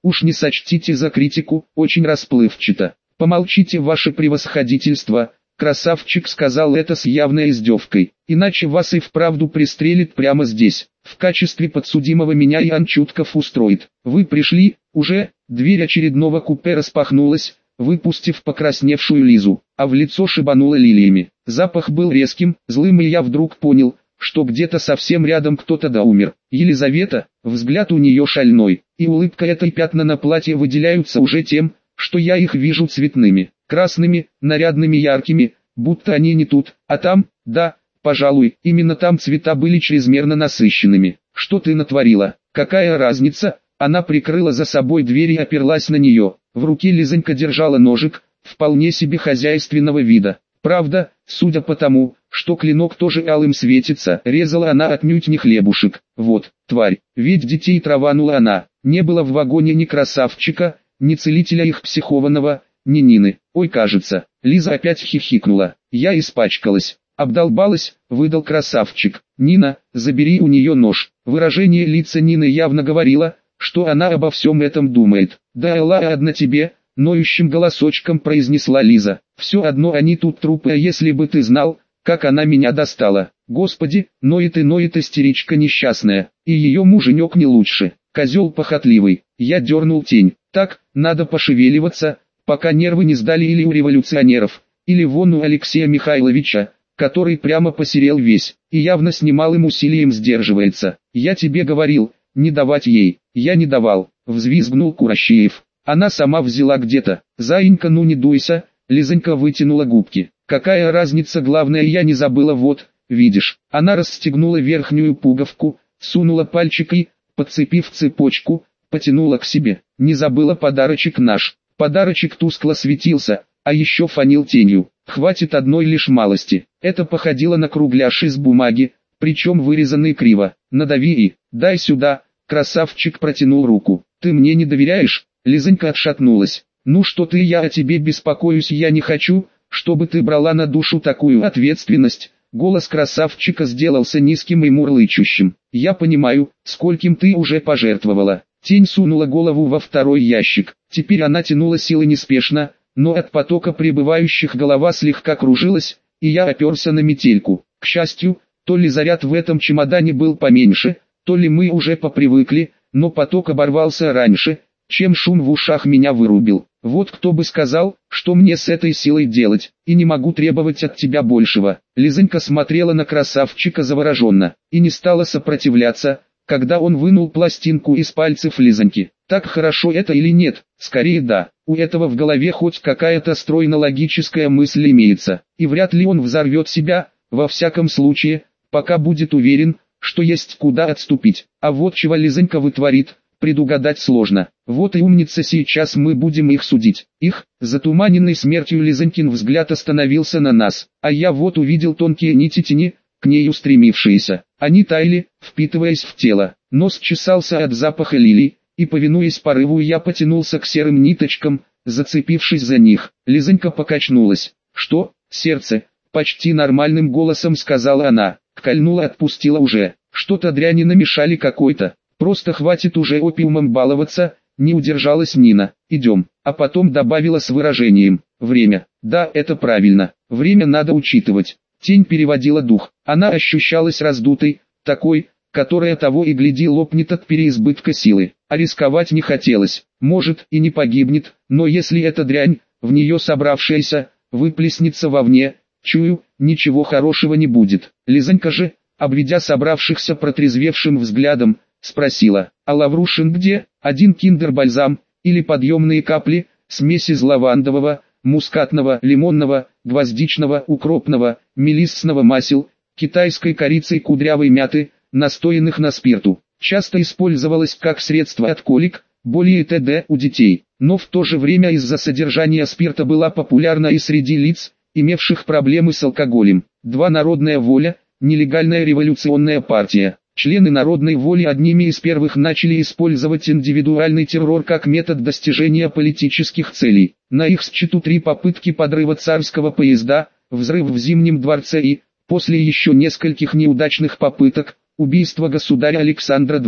Уж не сочтите за критику, очень расплывчато. Помолчите, ваше превосходительство. Красавчик сказал это с явной издевкой. Иначе вас и вправду пристрелит прямо здесь. В качестве подсудимого меня Иоанн Чутков устроит. Вы пришли, уже, дверь очередного купе распахнулась, выпустив покрасневшую Лизу, а в лицо шибануло лилиями. Запах был резким, злым, и я вдруг понял, что где-то совсем рядом кто-то да умер. Елизавета, взгляд у нее шальной, и улыбка этой, пятна на платье выделяются уже тем, что я их вижу цветными, красными, нарядными, яркими, будто они не тут, а там. Да, пожалуй, именно там цвета были чрезмерно насыщенными. Что ты натворила? Какая разница? Она прикрыла за собой дверь и оперлась на нее. В руке Лизонька держала ножик, вполне себе хозяйственного вида. Правда, судя по тому, что клинок тоже алым светится, резала она отнюдь не хлебушек. Вот, тварь, ведь детей траванула она. Не было в вагоне ни красавчика, ни целителя их психованного, ни Нины. Ой, кажется, Лиза опять хихикнула. Я испачкалась. Обдолбалась, выдал красавчик. Нина, забери у нее нож. Выражение лица Нины явно говорило, что она обо всем этом думает. Да Элла, одна тебе, ноющим голосочком произнесла Лиза. Все одно они тут трупы, а если бы ты знал, как она меня достала. Господи, ноет истеричка несчастная, и ее муженек не лучше. Козел похотливый. Я дернул тень. Так, надо пошевеливаться, пока нервы не сдали или у революционеров, или вон у Алексея Михайловича, который прямо посерел весь, и явно с немалым усилием сдерживается. Я тебе говорил, не давать ей. Я не давал, взвизгнул Курощеев. Она сама взяла где-то. Заинька, ну не дуйся. Лизонька вытянула губки. Какая разница, главное, я не забыла, вот, видишь. Она расстегнула верхнюю пуговку, сунула пальчик и, подцепив цепочку, потянула к себе. Не забыла подарочек наш. Подарочек тускло светился, а еще фанил тенью. Хватит одной лишь малости. Это походило на кругляш из бумаги, причем вырезанный криво. Надави и, дай сюда. Красавчик протянул руку. Ты мне не доверяешь? Лизонька отшатнулась. Ну что ты, я о тебе беспокоюсь, я не хочу, чтобы ты брала на душу такую ответственность. Голос красавчика сделался низким и мурлычущим. Я понимаю, скольким ты уже пожертвовала. Тень сунула голову во второй ящик. Теперь она тянула силы неспешно, но от потока прибывающих голова слегка кружилась, и я оперся на метельку. К счастью, то ли заряд в этом чемодане был поменьше, то ли мы уже попривыкли, но поток оборвался раньше, чем шум в ушах меня вырубил. Вот кто бы сказал, что мне с этой силой делать, и не могу требовать от тебя большего. Лизонька смотрела на красавчика завороженно, и не стала сопротивляться, когда он вынул пластинку из пальцев Лизоньки. Так хорошо это или нет? Скорее да. У этого в голове хоть какая-то стройно-логическая мысль имеется, и вряд ли он взорвет себя, во всяком случае, пока будет уверен, что есть куда отступить. А вот чего Лизонька вытворит, предугадать сложно. Вот и умница, сейчас мы будем их судить. Их, затуманенный смертью Лизонькин взгляд остановился на нас, а я вот увидел тонкие нити тени, к ней устремившиеся. Они таяли, впитываясь в тело. Нос чесался от запаха лилий, и повинуясь порыву я потянулся к серым ниточкам, зацепившись за них. Лизонька покачнулась. Что, сердце? Почти нормальным голосом сказала она. Кольнула, отпустила уже. Что-то дряни намешали какой-то. Просто хватит уже опиумом баловаться, не удержалась Нина. Идем. А потом добавила с выражением. Время. Да, это правильно. Время надо учитывать. Тень переводила дух. Она ощущалась раздутой, такой, которая того и гляди лопнет от переизбытка силы. А рисковать не хотелось. Может и не погибнет, но если эта дрянь, в нее собравшаяся, выплеснется вовне, чую, ничего хорошего не будет. Лизонька же, обведя собравшихся протрезвевшим взглядом, спросила: а Лаврушин где? Один киндер-бальзам, или подъемные капли, смесь из лавандового, мускатного, лимонного, гвоздичного, укропного, мелиссного масел, китайской корицы и кудрявой мяты, настоянных на спирту. Часто использовалась как средство от колик, боли и т.д. у детей, но в то же время из-за содержания спирта была популярна и среди лиц, имевших проблемы с алкоголем. Народная воля, нелегальная революционная партия. Члены Народной воли одними из первых начали использовать индивидуальный террор как метод достижения политических целей. На их счету 3 попытки подрыва царского поезда, взрыв в Зимнем дворце и, после еще нескольких неудачных попыток, убийство государя Александра II.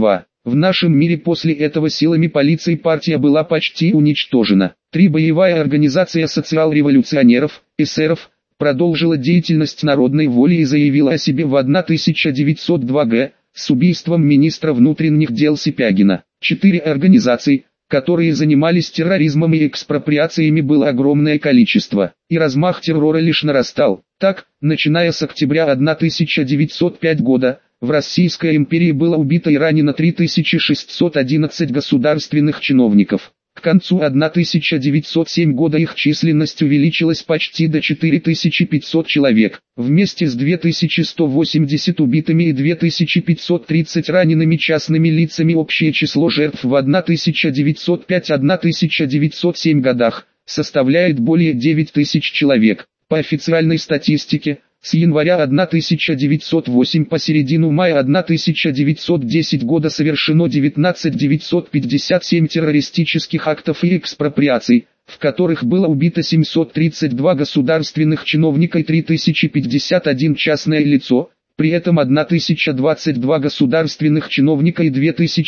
В нашем мире после этого силами полиции партия была почти уничтожена. Боевая организация социал-революционеров, эсеров, продолжила деятельность народной воли и заявила о себе в 1902 г. с убийством министра внутренних дел Сипягина. 4 организаций, которые занимались терроризмом и экспроприациями, было огромное количество, и размах террора лишь нарастал. Так, начиная с октября 1905 года, в Российской империи было убито и ранено 3611 государственных чиновников. К концу 1907 года их численность увеличилась почти до 4500 человек. Вместе с 2180 убитыми и 2530 ранеными частными лицами общее число жертв в 1905-1907 годах составляет более 9000 человек. По официальной статистике, с января 1908 по середину мая 1910 года совершено 19957 террористических актов и экспроприаций, в которых было убито 732 государственных чиновника и 3051 частное лицо, при этом 1022 государственных чиновника и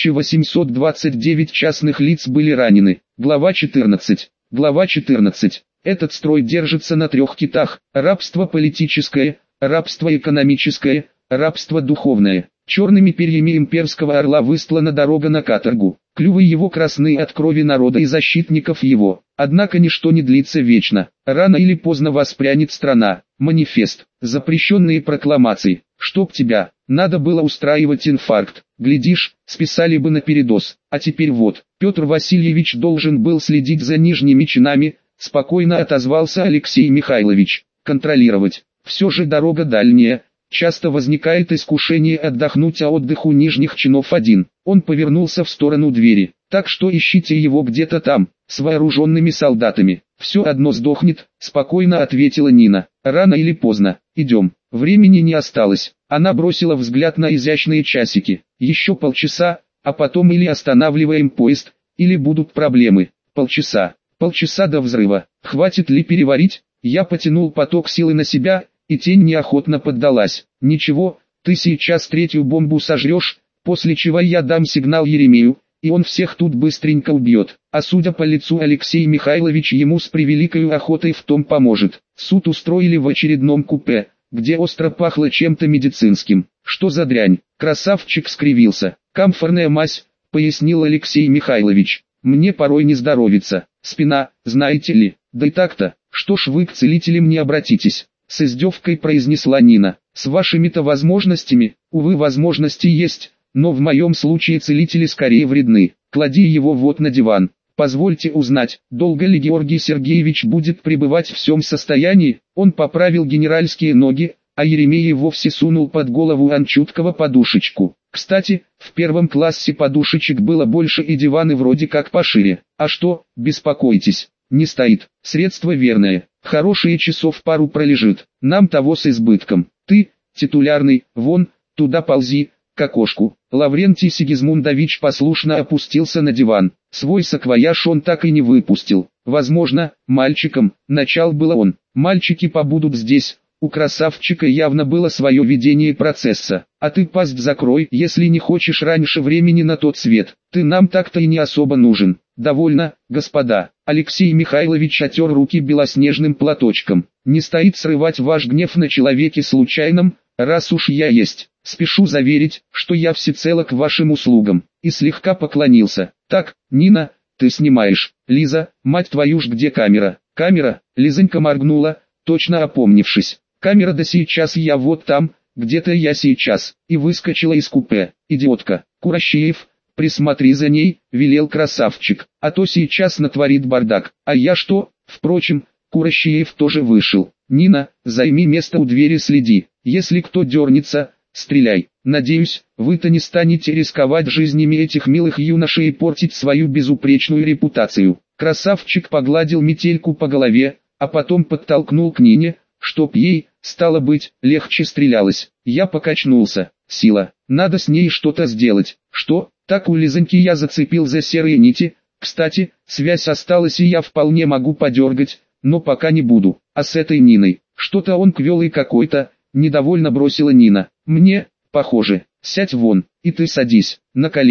2829 частных лиц были ранены. Глава 14. Глава 14. Этот строй держится на 3 китах: рабство политическое, рабство экономическое, рабство духовное. Черными перьями имперского орла выстлана дорога на каторгу. Клювы его красны от крови народа и защитников его. Однако ничто не длится вечно. Рано или поздно воспрянет страна. Манифест. Запрещенные прокламации. Чтоб тебя, надо было устраивать инфаркт. Глядишь, списали бы на передоз. А теперь вот, Петр Васильевич должен был следить за нижними чинами, спокойно отозвался Алексей Михайлович. Контролировать. Все же дорога дальняя. Часто возникает искушение отдохнуть, а отдых у нижних чинов один. Он повернулся в сторону двери. Так что ищите его где-то там, с вооруженными солдатами. Все одно сдохнет, спокойно ответила Нина. Рано или поздно. Идем. Времени не осталось. Она бросила взгляд на изящные часики. Еще полчаса, а потом или останавливаем поезд, или будут проблемы. Полчаса. Полчаса до взрыва. Хватит ли переварить? Я потянул поток силы на себя, и тень неохотно поддалась. Ничего, ты сейчас 3-ю бомбу сожрешь, после чего я дам сигнал Еремею, и он всех тут быстренько убьет. А судя по лицу, Алексей Михайлович ему с превеликой охотой в том поможет. Суд устроили в очередном купе, где остро пахло чем-то медицинским. Что за дрянь? Красавчик скривился. Камфорная мазь, пояснил Алексей Михайлович. Мне порой не здоровится. Спина, знаете ли. Да и так-то, что ж вы к целителям не обратитесь? С издевкой произнесла Нина. С вашими-то возможностями, увы, возможности есть, но в моем случае целители скорее вредны. Клади его вот на диван. Позвольте узнать, долго ли Георгий Сергеевич будет пребывать в всем состоянии? Он поправил генеральские ноги, а Еремей вовсе сунул под голову Анчуткова подушечку. Кстати, в 1 классе подушечек было больше и диваны вроде как пошире. А что, беспокойтесь, не стоит. Средство верное. Хорошие часов пару пролежит. Нам того с избытком. Ты, титулярный, вон, туда ползи, к окошку. Лаврентий Сигизмундович послушно опустился на диван. Свой саквояж он так и не выпустил. Возможно, мальчиком, начал было он. Мальчики побудут здесь. У красавчика явно было свое видение процесса. А ты пасть закрой, если не хочешь раньше времени на тот свет. Ты нам так-то и не особо нужен. Довольно, господа. Алексей Михайлович отер руки белоснежным платочком. Не стоит срывать ваш гнев на человеке случайном, раз уж я есть. Спешу заверить, что я всецело к вашим услугам. И слегка поклонился. Так, Нина, ты снимаешь. Лиза, мать твою ж, где камера? Камера? Лизонька моргнула, точно опомнившись. Камера, да сейчас я вот там, где-то я сейчас. И выскочила из купе. Идиотка. Курощеев, присмотри за ней, велел красавчик, а то сейчас натворит бардак. А я что? Впрочем, Курощеев тоже вышел. Нина, займи место у двери, следи. Если кто дернется, стреляй. Надеюсь, вы-то не станете рисковать жизнями этих милых юношей и портить свою безупречную репутацию. Красавчик погладил Метельку по голове, а потом подтолкнул к Нине, чтоб ей, стало быть, легче стрелялось. Я покачнулся. Сила. Надо с ней что-то сделать. Что? Так у Лизоньки я зацепил за серые нити. Кстати, связь осталась и я вполне могу подергать, но пока не буду. А с этой Ниной, что-то он квелый какой-то, недовольно бросила Нина. Мне, похоже, сядь вон, и ты садись, на колени.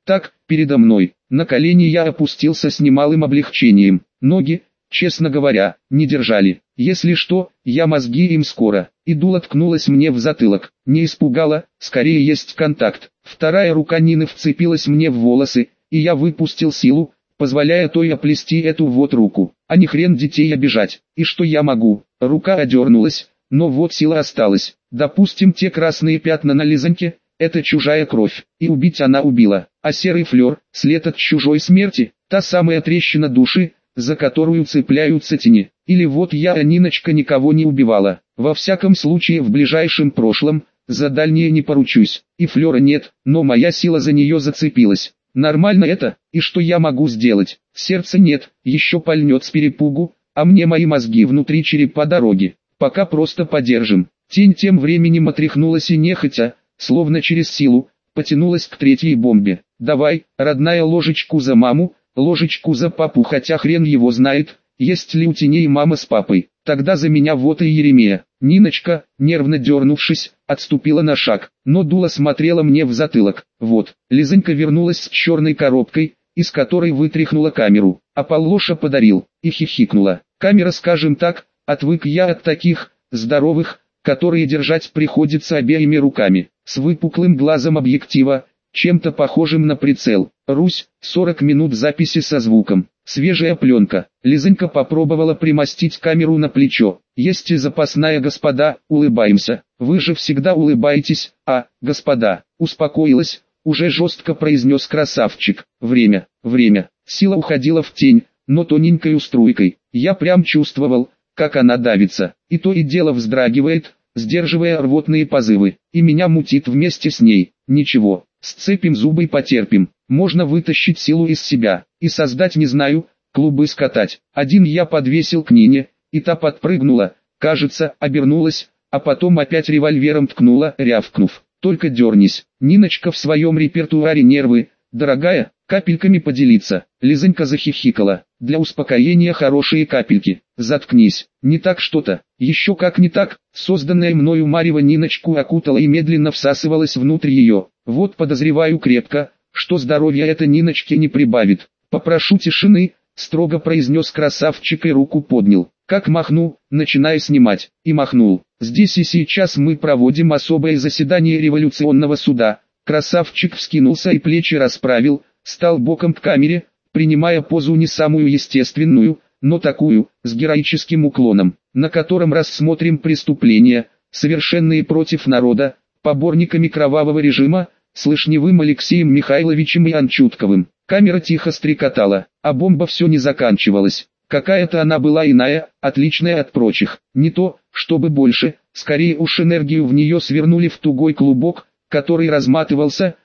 Так, передо мной. На колени я опустился с немалым облегчением. Ноги, честно говоря, не держали. Если что, я мозги им скоро. И дуло ткнулась мне в затылок. Не испугала, скорее есть контакт. Вторая рука Нины вцепилась мне в волосы, и я выпустил силу, позволяя той оплести эту вот руку. А не хрен детей обижать. И что я могу? Рука одернулась, но вот сила осталась. Допустим, те красные пятна на Лизоньке — это чужая кровь, и убить она убила. А серый флер — след от чужой смерти, та самая трещина души, за которую цепляются тени. Или вот я, Ниночка, никого не убивала. Во всяком случае в ближайшем прошлом, за дальнее не поручусь. И флера нет, но моя сила за нее зацепилась. Нормально это, и что я могу сделать? Сердца нет, еще пальнет с перепугу, а мне мои мозги внутри черепа дороги. Пока просто подержим. Тень тем временем отряхнулась и нехотя, словно через силу, потянулась к третьей бомбе. «Давай, родная, ложечку за маму, ложечку за папу, хотя хрен его знает, есть ли у теней мама с папой. Тогда за меня вот и Еремея». Ниночка, нервно дернувшись, отступила на шаг, но дуло смотрела мне в затылок. Вот, Лизонька вернулась с черной коробкой, из которой вытряхнула камеру, а Павлоша подарил, и хихикнула. Камера, скажем так, отвык я от таких, здоровых, которые держать приходится обеими руками, с выпуклым глазом объектива, чем-то похожим на прицел. Русь, 40 минут записи со звуком. Свежая пленка. Лизонька попробовала примостить камеру на плечо. Есть и запасная, господа, улыбаемся. Вы же всегда улыбаетесь, господа. Успокоилась, уже жестко произнес красавчик. Время. Сила уходила в тень, но тоненькой струйкой. Я прям чувствовал, как она давится. И то и дело вздрагивает, сдерживая рвотные позывы. И меня мутит вместе с ней. Ничего, сцепим зубы и потерпим. Можно вытащить силу из себя и создать, не знаю, клубы скатать. Один я подвесил к Нине, и та подпрыгнула, кажется, обернулась, а потом опять револьвером ткнула, рявкнув: «Только дернись». Ниночка в своем репертуаре нервы, дорогая, капельками поделиться. Лизонька захихикала. Для успокоения хорошие капельки. Заткнись. Не так что-то. Еще как не так. Созданная мною марево Ниночку окутала и медленно всасывалась внутрь ее. Вот подозреваю крепко, что здоровья это Ниночке не прибавит. «Попрошу тишины», — строго произнес красавчик и руку поднял. Как махну, начиная снимать. И махнул. «Здесь и сейчас мы проводим особое заседание революционного суда». Красавчик вскинулся и плечи расправил, стал боком к камере, принимая позу не самую естественную, но такую, с героическим уклоном, на котором рассмотрим преступления, совершенные против народа, поборниками кровавого режима, с Лышневым Алексеем Михайловичем и Анчутковым. Камера тихо стрекотала, а бомба все не заканчивалась. Какая-то она была иная, отличная от прочих. Не то, чтобы больше, скорее уж энергию в нее свернули в тугой клубок, который разматывался,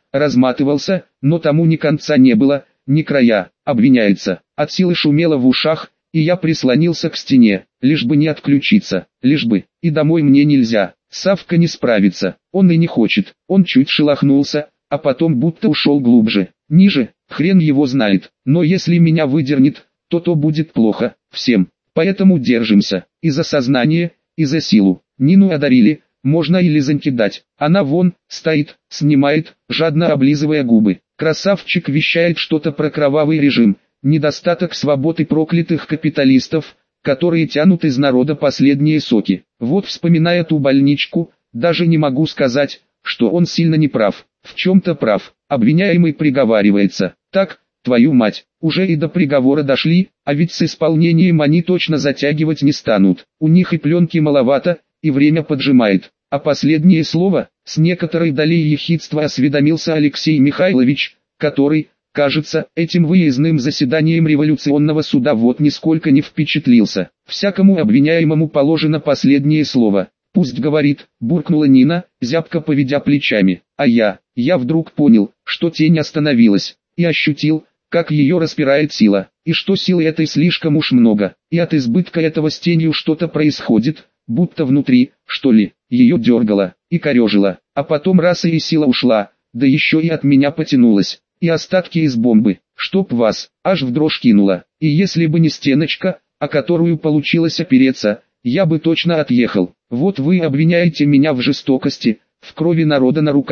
но тому ни конца не было, ни края. Обвиняется. От силы шумело в ушах, и я прислонился к стене, лишь бы не отключиться, лишь бы. И домой мне нельзя. Савка не справится, он и не хочет. Он чуть шелохнулся, а потом будто ушел глубже, ниже, хрен его знает. Но если меня выдернет, то будет плохо, всем. Поэтому держимся, и за сознание, и за силу. Нину одарили, можно и Лизоньке дать. Она вон, стоит, снимает, жадно облизывая губы. Красавчик вещает что-то про кровавый режим, недостаток свободы проклятых капиталистов, которые тянут из народа последние соки. Вот вспоминая ту больничку, даже не могу сказать, что он сильно не прав. В чем-то прав. Обвиняемый приговаривается. Так, твою мать, уже и до приговора дошли, а ведь с исполнением они точно затягивать не станут. У них и пленки маловато, и время поджимает. А последнее слово, с некоторой долей ехидства осведомился Алексей Михайлович, который, кажется, этим выездным заседанием революционного суда вот нисколько не впечатлился. Всякому обвиняемому положено последнее слово. «Пусть говорит», — буркнула Нина, зябко поведя плечами. А я вдруг понял, что тень остановилась, и ощутил, как ее распирает сила, и что силы этой слишком уж много, и от избытка этого с тенью что-то происходит, будто внутри, что ли, ее дергало и корежило, а потом раз и сила ушла, да еще и от меня потянулась, и остатки из бомбы, чтоб вас, аж в дрожь кинуло, и если бы не стеночка, о которую получилось опереться, я бы точно отъехал. Вот вы обвиняете меня в жестокости, в крови народа на руках,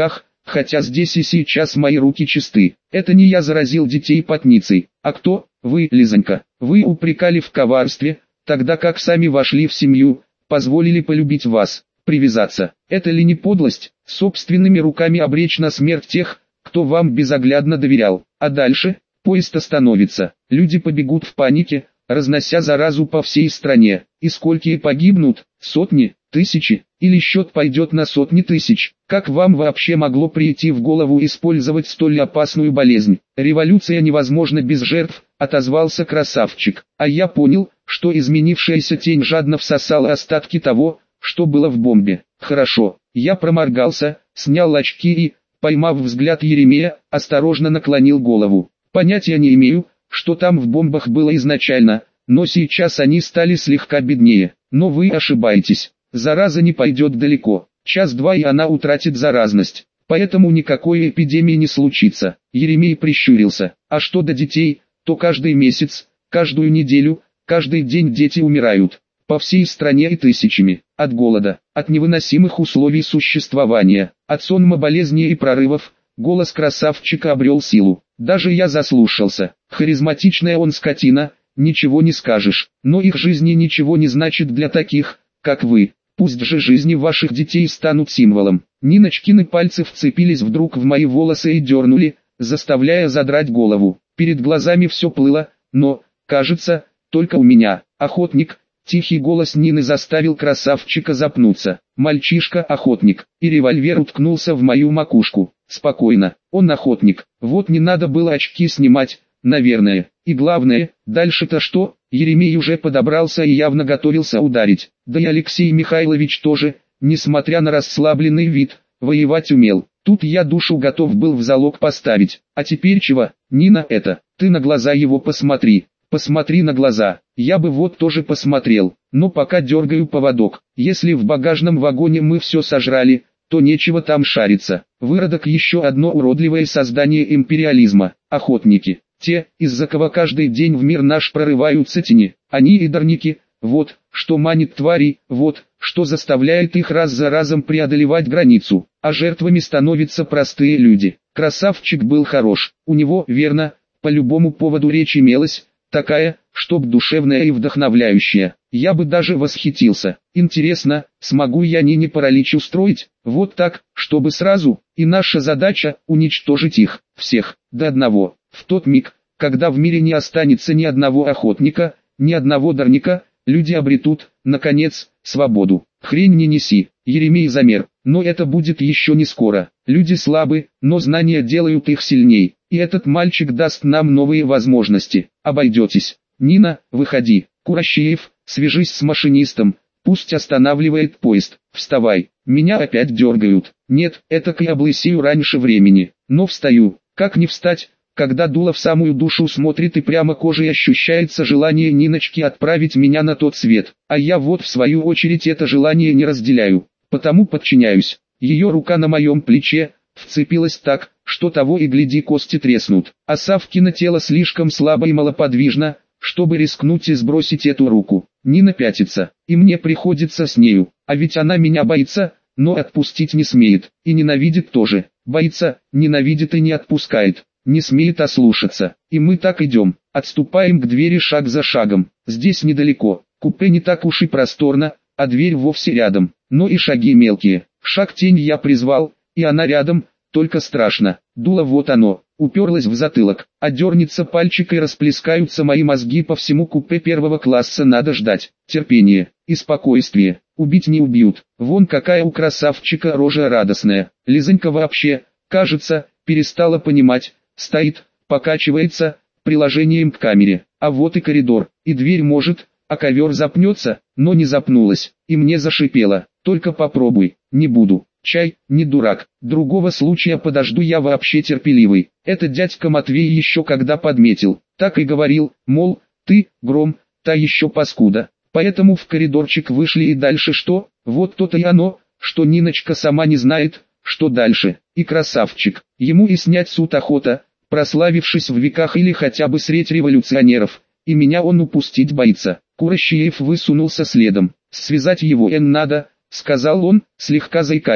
хотя здесь и сейчас мои руки чисты. Это не я заразил детей потницей, а кто? Вы, Лизонька. Вы упрекали в коварстве, тогда как сами вошли в семью, позволили полюбить вас, привязаться. Это ли не подлость, собственными руками обречь на смерть тех, кто вам безоглядно доверял? А дальше, поезд остановится, люди побегут в панике, разнося заразу по всей стране. И сколькие погибнут? Сотни, тысячи, или счет пойдет на сотни тысяч? Как вам вообще могло прийти в голову использовать столь опасную болезнь? Революция невозможна без жертв, отозвался красавчик. А я понял, что изменившаяся тень жадно всосала остатки того, что было в бомбе. Хорошо, я проморгался, снял очки и, поймав взгляд Еремея, осторожно наклонил голову. Понятия не имею, что там в бомбах было изначально, но сейчас они стали слегка беднее. Но вы ошибаетесь, зараза не пойдет далеко, час-два и она утратит заразность, поэтому никакой эпидемии не случится. Еремей прищурился. А что до детей, то каждый месяц, каждую неделю, каждый день дети умирают. По всей стране и тысячами. От голода, от невыносимых условий существования, от сонма болезней и прорывов. Голос красавчика обрел силу. Даже я заслушался. Харизматичная он скотина, ничего не скажешь. Но их жизни ничего не значит для таких, как вы. Пусть же жизни ваших детей станут символом. Ниночкины пальцы вцепились вдруг в мои волосы и дернули, заставляя задрать голову. Перед глазами все плыло, но, кажется, только у меня. Охотник. Тихий голос Нины заставил красавчика запнуться. Мальчишка-охотник. И револьвер уткнулся в мою макушку. Спокойно, он охотник. Вот не надо было очки снимать, наверное. И главное, дальше-то что? Еремей уже подобрался и явно готовился ударить. Да и Алексей Михайлович тоже, несмотря на расслабленный вид, воевать умел. Тут я душу готов был в залог поставить. А теперь чего? Нина, это, ты на глаза его посмотри. Посмотри на глаза, я бы вот тоже посмотрел, но пока дергаю поводок. Если в багажном вагоне мы все сожрали, то нечего там шариться. Выродок еще одно уродливое создание империализма. Охотники, те, из-за кого каждый день в мир наш прорываются тени, они и дарники, вот, что манит тварей, вот, что заставляет их раз за разом преодолевать границу, а жертвами становятся простые люди. Красавчик был хорош, у него, верно, по любому поводу речь имелась, такая, чтоб душевная и вдохновляющая. Я бы даже восхитился. Интересно, смогу я Нине паралич устроить? Вот так, чтобы сразу. И наша задача — уничтожить их, всех, до одного. В тот миг, когда в мире не останется ни одного охотника, ни одного дарника, люди обретут, наконец, свободу. Хрень не неси, Еремей замер. Но это будет еще не скоро. Люди слабы, но знания делают их сильней. И этот мальчик даст нам новые возможности. Обойдетесь. Нина, выходи. Курощеев, свяжись с машинистом. Пусть останавливает поезд. Вставай. Меня опять дергают. Нет, этак я облысею раньше времени. Но встаю. Как не встать, когда дуло в самую душу смотрит и прямо кожей ощущается желание Ниночки отправить меня на тот свет. А я вот в свою очередь это желание не разделяю. Потому подчиняюсь. Ее рука на моем плече вцепилась так, что того и гляди кости треснут. А Савкино тело слишком слабо и малоподвижно, чтобы рискнуть и сбросить эту руку. Нина пятится, и мне приходится с нею. А ведь она меня боится, но отпустить не смеет. И ненавидит тоже. Боится, ненавидит и не отпускает. Не смеет ослушаться. И мы так идем. Отступаем к двери шаг за шагом. Здесь недалеко. Купе не так уж и просторно, а дверь вовсе рядом. Но и шаги мелкие. Шаг тень я призвал, и она рядом, только страшно. Дуло вот оно, уперлось в затылок. Отдернется пальчик и расплескаются мои мозги по всему купе первого класса. Надо ждать. Терпение и спокойствие. Убить не убьют. Вон какая у красавчика рожа радостная. Лизонька вообще, кажется, перестала понимать. Стоит, покачивается, приложением к камере. А вот и коридор, и дверь может, а ковер запнется, но не запнулась. И мне зашипело. Только попробуй. Не буду. Чай, не дурак. Другого случая подожду, я вообще терпеливый. Это дядька Матвей еще когда подметил. Так и говорил, мол, ты, Гром, та еще паскуда. Поэтому в коридорчик вышли и дальше что? Вот то-то и оно, что Ниночка сама не знает, что дальше. И красавчик. Ему и снять суд охота, прославившись в веках или хотя бы средь революционеров. И меня он упустить боится. Курощеев высунулся следом. «Связать его надо», — сказал он, слегка заикаясь.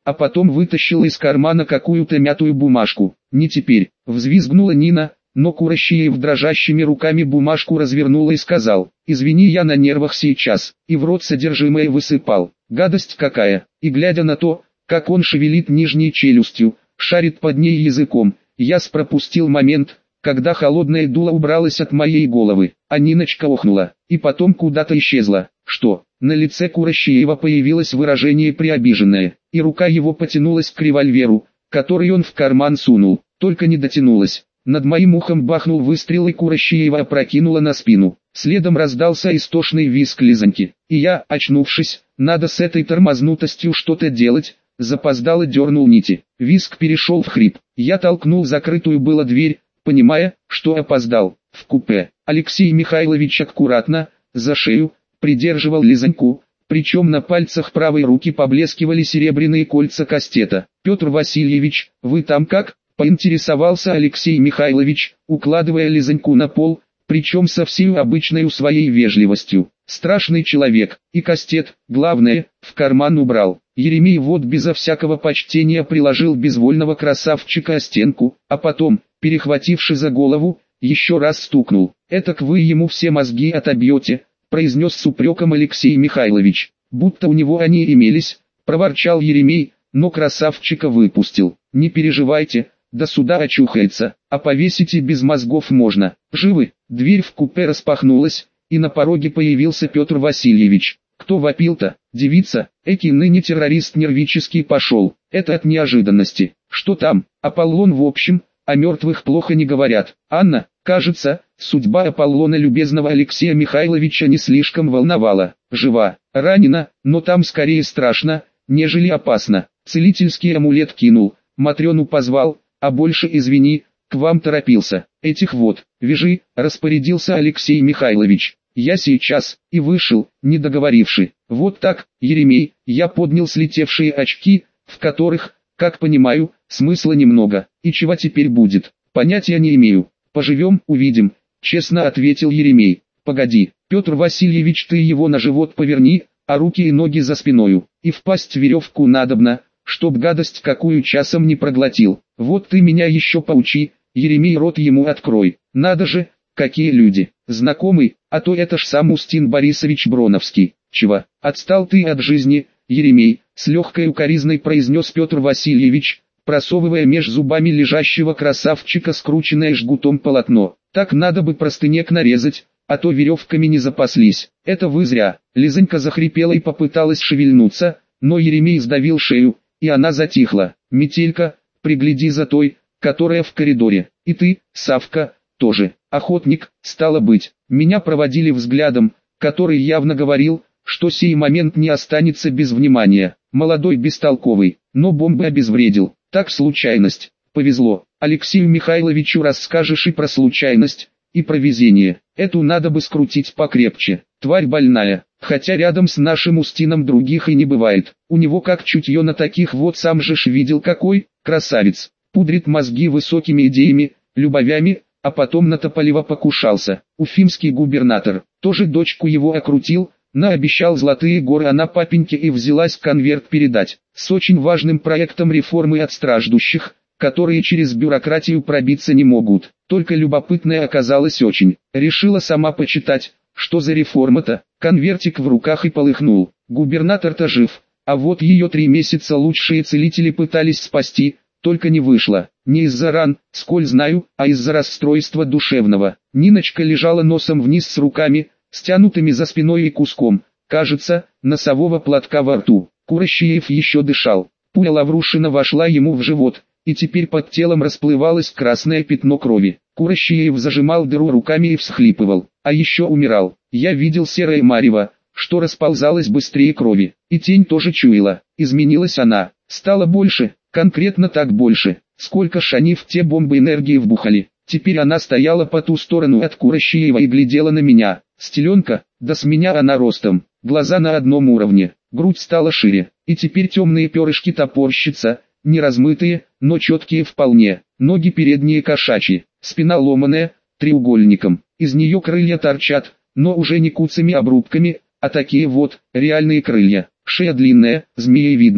а потом вытащила из кармана какую-то мятую бумажку. «Не теперь», — взвизгнула Нина, но Курощиев дрожащими руками бумажку развернула и сказал: «Извини, я на нервах сейчас», и в рот содержимое высыпал. Гадость какая! И глядя на то, как он шевелит нижней челюстью, шарит под ней языком, я пропустил момент, когда холодное дуло убралось от моей головы, а Ниночка охнула, и потом куда-то исчезла. Что? На лице Курощиева появилось выражение приобиженное, и рука его потянулась к револьверу, который он в карман сунул, только не дотянулась. Над моим ухом бахнул выстрел, и Курощиева опрокинула на спину. Следом раздался истошный визг Лизоньки, и я, очнувшись, надо с этой тормознутостью что-то делать, запоздало дернул нити. Визг перешел в хрип. Я толкнул закрытую было дверь, понимая, что опоздал. В купе Алексей Михайлович аккуратно, за шею, придерживал Лизоньку, причем на пальцах правой руки поблескивали серебряные кольца кастета. «Петр Васильевич, вы там как?» — поинтересовался Алексей Михайлович, укладывая Лизоньку на пол, причем со всей обычной своей вежливостью. Страшный человек, и кастет, главное, в карман убрал. Еремей вот безо всякого почтения приложил безвольного красавчика о стенку, а потом, перехвативши за голову, еще раз стукнул. «Этак вы ему все мозги отобьете», — произнес с упреком Алексей Михайлович. «Будто у него они имелись», — проворчал Еремей, но красавчика выпустил. «Не переживайте, до суда очухается, а повесить и без мозгов можно. Живы?» Дверь в купе распахнулась, и на пороге появился Петр Васильевич. «Кто вопил-то? Девица?» Экий ныне террорист нервический пошел. Это от неожиданности. «Что там?» «Аполлон в общем, о мертвых плохо не говорят. Анна, кажется, судьба Аполлона любезного Алексея Михайловича не слишком волновала. Жива, ранена, но там скорее страшно, нежели опасно. Целительский амулет кинул, Матрёну позвал, а больше извини, к вам торопился. Этих вот, вяжи», — распорядился Алексей Михайлович. «Я сейчас», и вышел, не договоривши. «Вот так, Еремей», я поднял слетевшие очки, в которых, как понимаю, смысла немного. «И чего теперь будет? Понятия не имею. Поживем, увидим», честно ответил Еремей. «Погоди, Петр Васильевич, ты его на живот поверни, а руки и ноги за спиною, и впасть в веревку надобно, чтоб гадость какую часом не проглотил. Вот ты меня еще поучи, Еремей, рот ему открой. Надо же, какие люди, знакомый, а то это ж сам Устин Борисович Броновский». «Чего, отстал ты от жизни, Еремей?» С легкой укоризной произнес Петр Васильевич, просовывая меж зубами лежащего красавчика скрученное жгутом полотно. «Так надо бы простынек нарезать, а то веревками не запаслись». «Это вы зря». Лизонька захрипела и попыталась шевельнуться, но Еремей сдавил шею, и она затихла. «Метелька, пригляди за той, которая в коридоре. И ты, Савка, тоже. Охотник, стало быть». Меня проводили взглядом, который явно говорил, что сей момент не останется без внимания. Молодой бестолковый, но бомбы обезвредил. Так случайность. Повезло. Алексею Михайловичу расскажешь и про случайность, и про везение. Эту надо бы скрутить покрепче. Тварь больная, хотя рядом с нашим Устином других и не бывает. У него как чутье на таких, вот сам же ж видел какой, красавец. Пудрит мозги высокими идеями, любовями, а потом на Тополева покушался. Уфимский губернатор тоже дочку его окрутил, наобещал золотые горы она папеньке и взялась конверт передать. С очень важным проектом реформы от страждущих, которые через бюрократию пробиться не могут. Только любопытная оказалась очень. Решила сама почитать, что за реформа-то. Конвертик в руках и полыхнул. Губернатор-то жив, а вот ее 3 месяца лучшие целители пытались спасти, только не вышло. Не из-за ран, сколь знаю, а из-за расстройства душевного. Ниночка лежала носом вниз с руками, стянутыми за спиной и куском, кажется, носового платка во рту. Курощиев еще дышал. Пуля Лаврушина вошла ему в живот, и теперь под телом расплывалось красное пятно крови. Курощиев зажимал дыру руками и всхлипывал, а еще умирал. Я видел серое марево, что расползалось быстрее крови, и тень тоже чуяла. Изменилась она, стала больше, конкретно так больше, сколько ж они в те бомбы энергии вбухали. Теперь она стояла по ту сторону от Курощиева и глядела на меня. Стеленка, да с меня она ростом, глаза на одном уровне, грудь стала шире, и теперь темные перышки топорщица, не размытые, но четкие вполне, ноги передние кошачьи, спина ломаная, треугольником, из нее крылья торчат, но уже не куцами обрубками, а такие вот, реальные крылья, шея длинная, змеевидная,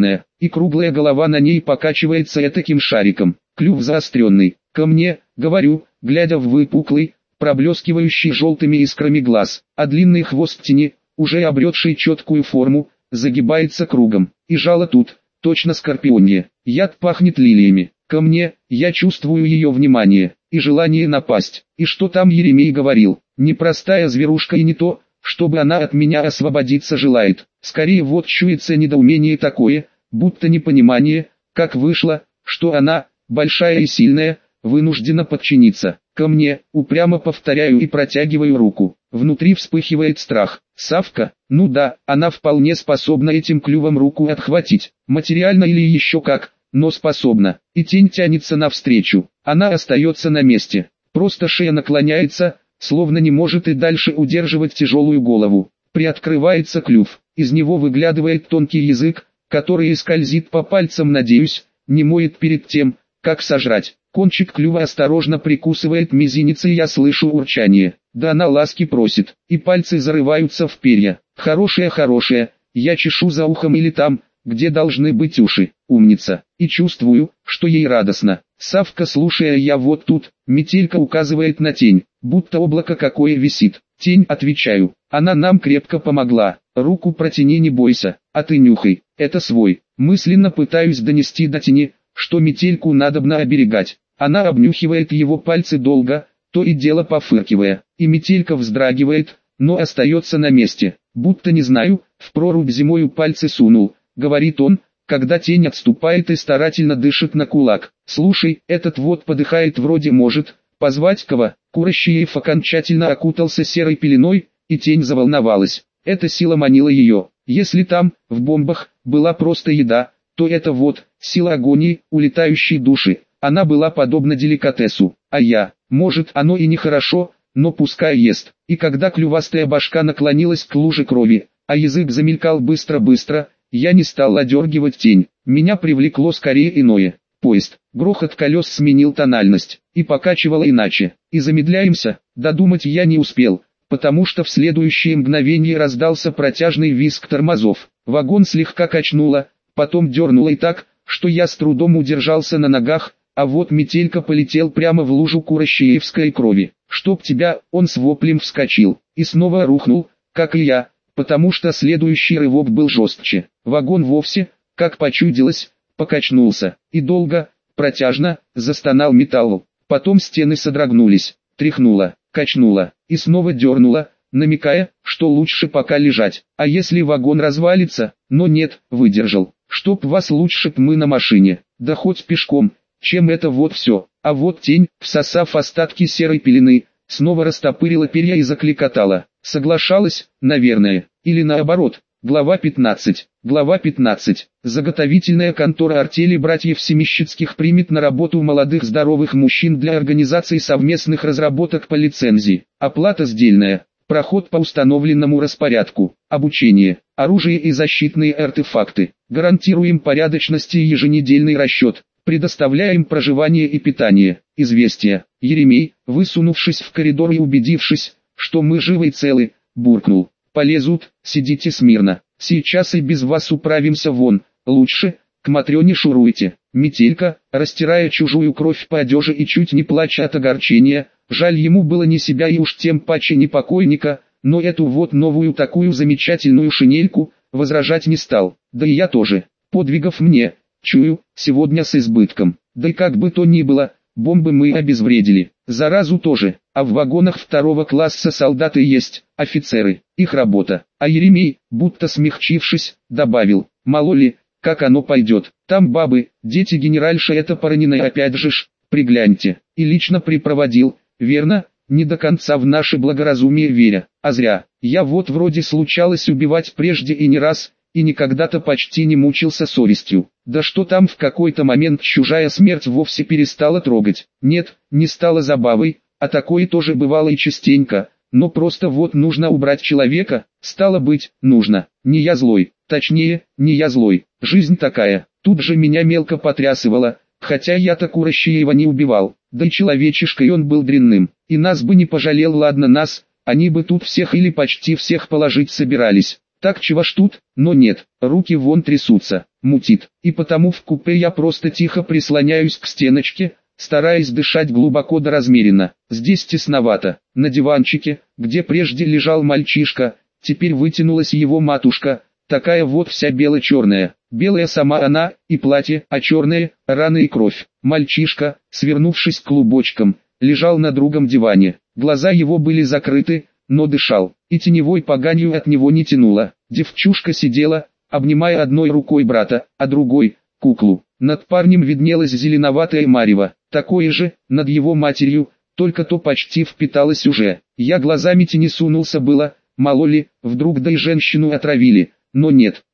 и круглая голова на ней покачивается этаким шариком, клюв заостренный. Ко мне, говорю, глядя в выпуклый, проблескивающий желтыми искрами глаз, а длинный хвост тени, уже обретший четкую форму, загибается кругом, и жало тут, точно скорпионье. Яд пахнет лилиями. Ко мне, я чувствую ее внимание, и желание напасть. И что там Еремей говорил, непростая зверушка и не то, чтобы она от меня освободиться желает. Скорее вот чуется недоумение такое, будто непонимание, как вышло, что она, большая и сильная, вынуждена подчиниться. Ко мне, упрямо повторяю и протягиваю руку. Внутри вспыхивает страх. Савка, ну да, она вполне способна этим клювом руку отхватить. Материально или еще как, но способна. И тень тянется навстречу. Она остается на месте. Просто шея наклоняется, словно не может и дальше удерживать тяжелую голову. Приоткрывается клюв. Из него выглядывает тонкий язык, который скользит по пальцам, надеюсь, не моет перед тем, как сожрать. Кончик клюва осторожно прикусывает мизинец, и я слышу урчание. Да она ласки просит, и пальцы зарываются в перья. Хорошая, я чешу за ухом или там, где должны быть уши. Умница. И чувствую, что ей радостно. Савка, слушая, я вот тут. Метелька указывает на тень, будто облако какое висит. Тень, отвечаю. Она нам крепко помогла. Руку протяни, не бойся, а ты нюхай. Это свой. Мысленно пытаюсь донести до тени, что метельку надобно оберегать. Она обнюхивает его пальцы долго, то и дело пофыркивая. И метелька вздрагивает, но остается на месте. Будто не знаю, в прорубь зимою пальцы сунул, говорит он, когда тень отступает и старательно дышит на кулак. Слушай, этот вот подыхает, вроде может позвать кого. Курощиев окончательно окутался серой пеленой, и тень заволновалась. Эта сила манила ее. Если там, в бомбах, была просто еда, то это вот, сила агонии, улетающей души. Она была подобна деликатесу, а я, может, оно и нехорошо, но пускай ест. И когда клювастая башка наклонилась к луже крови, а язык замелькал быстро-быстро, я не стал одергивать тень. Меня привлекло скорее иное. Поезд, грохот колес сменил тональность, и покачивало иначе. И замедляемся, додумать я не успел, потому что в следующее мгновение раздался протяжный визг тормозов. Вагон слегка качнуло, потом дернуло и так, что я с трудом удержался на ногах, а вот метелька полетел прямо в лужу курощиевской крови. «Чтоб тебя!» Он с воплем вскочил, и снова рухнул, как и я, потому что следующий рывок был жестче. Вагон вовсе, как почудилось, покачнулся, и долго, протяжно, застонал металл. Потом стены содрогнулись, тряхнуло, качнуло, и снова дернуло, намекая, что лучше пока лежать. А если вагон развалится? Но нет, выдержал. Чтоб вас, лучше б мы на машине, да хоть пешком, чем это вот все. А вот тень, всосав остатки серой пелены, снова растопырила перья и закликотала. Соглашалась, наверное, или наоборот. Глава 15. Глава 15. Заготовительная контора артели братьев Семищицких примет на работу молодых здоровых мужчин для организации совместных разработок по лицензии. Оплата сдельная. Проход по установленному распорядку. Обучение. Оружие и защитные артефакты. Гарантируем порядочность и еженедельный расчет. Предоставляем проживание и питание. Известие. Еремей, высунувшись в коридор и убедившись, что мы живы и целы, буркнул. Полезут, сидите смирно. Сейчас и без вас управимся вон. Лучше, к Матрёне шуруйте. Метелька, растирая чужую кровь по одежде и чуть не плача от огорчения, жаль ему было не себя и уж тем паче не покойника, но эту вот новую такую замечательную шинельку, возражать не стал. Да и я тоже. Подвигов мне, чую, сегодня с избытком. Да и как бы то ни было, бомбы мы обезвредили, заразу тоже, а в вагонах второго класса солдаты есть, офицеры, их работа. А Еремей, будто смягчившись, добавил, мало ли, как оно пойдет, там бабы, дети генеральша это пораненная опять же ж, пригляньте, и лично припроводил, верно, не до конца в наше благоразумие веря, а зря, я вот вроде случалось убивать прежде и не раз, и никогда-то почти не мучился совестью. Да что там, в какой-то момент чужая смерть вовсе перестала трогать. Нет, не стала забавой, а такое тоже бывало и частенько, но просто вот нужно убрать человека, стало быть, нужно. Не я злой, точнее, не я злой, жизнь такая. Тут же меня мелко потрясывало, хотя я-то Курощиева не убивал, да и человечишкой он был дрянным, и нас бы не пожалел, ладно нас, они бы тут всех или почти всех положить собирались. Так чего ж тут, но нет, руки вон трясутся, мутит. И потому в купе я просто тихо прислоняюсь к стеночке, стараясь дышать глубоко да размеренно. Здесь тесновато. На диванчике, где прежде лежал мальчишка, теперь вытянулась его матушка, такая вот вся бело-черная. Белая сама она, и платье, а черные – раны и кровь. Мальчишка, свернувшись клубочком, лежал на другом диване. Глаза его были закрыты, но дышал, и теневой поганью от него не тянуло. Девчушка сидела, обнимая одной рукой брата, а другой – куклу. Над парнем виднелось зеленоватое марево, такое же, над его матерью, только то почти впиталось уже. Я глазами тени сунулся было, мало ли, вдруг да и женщину отравили, но нет.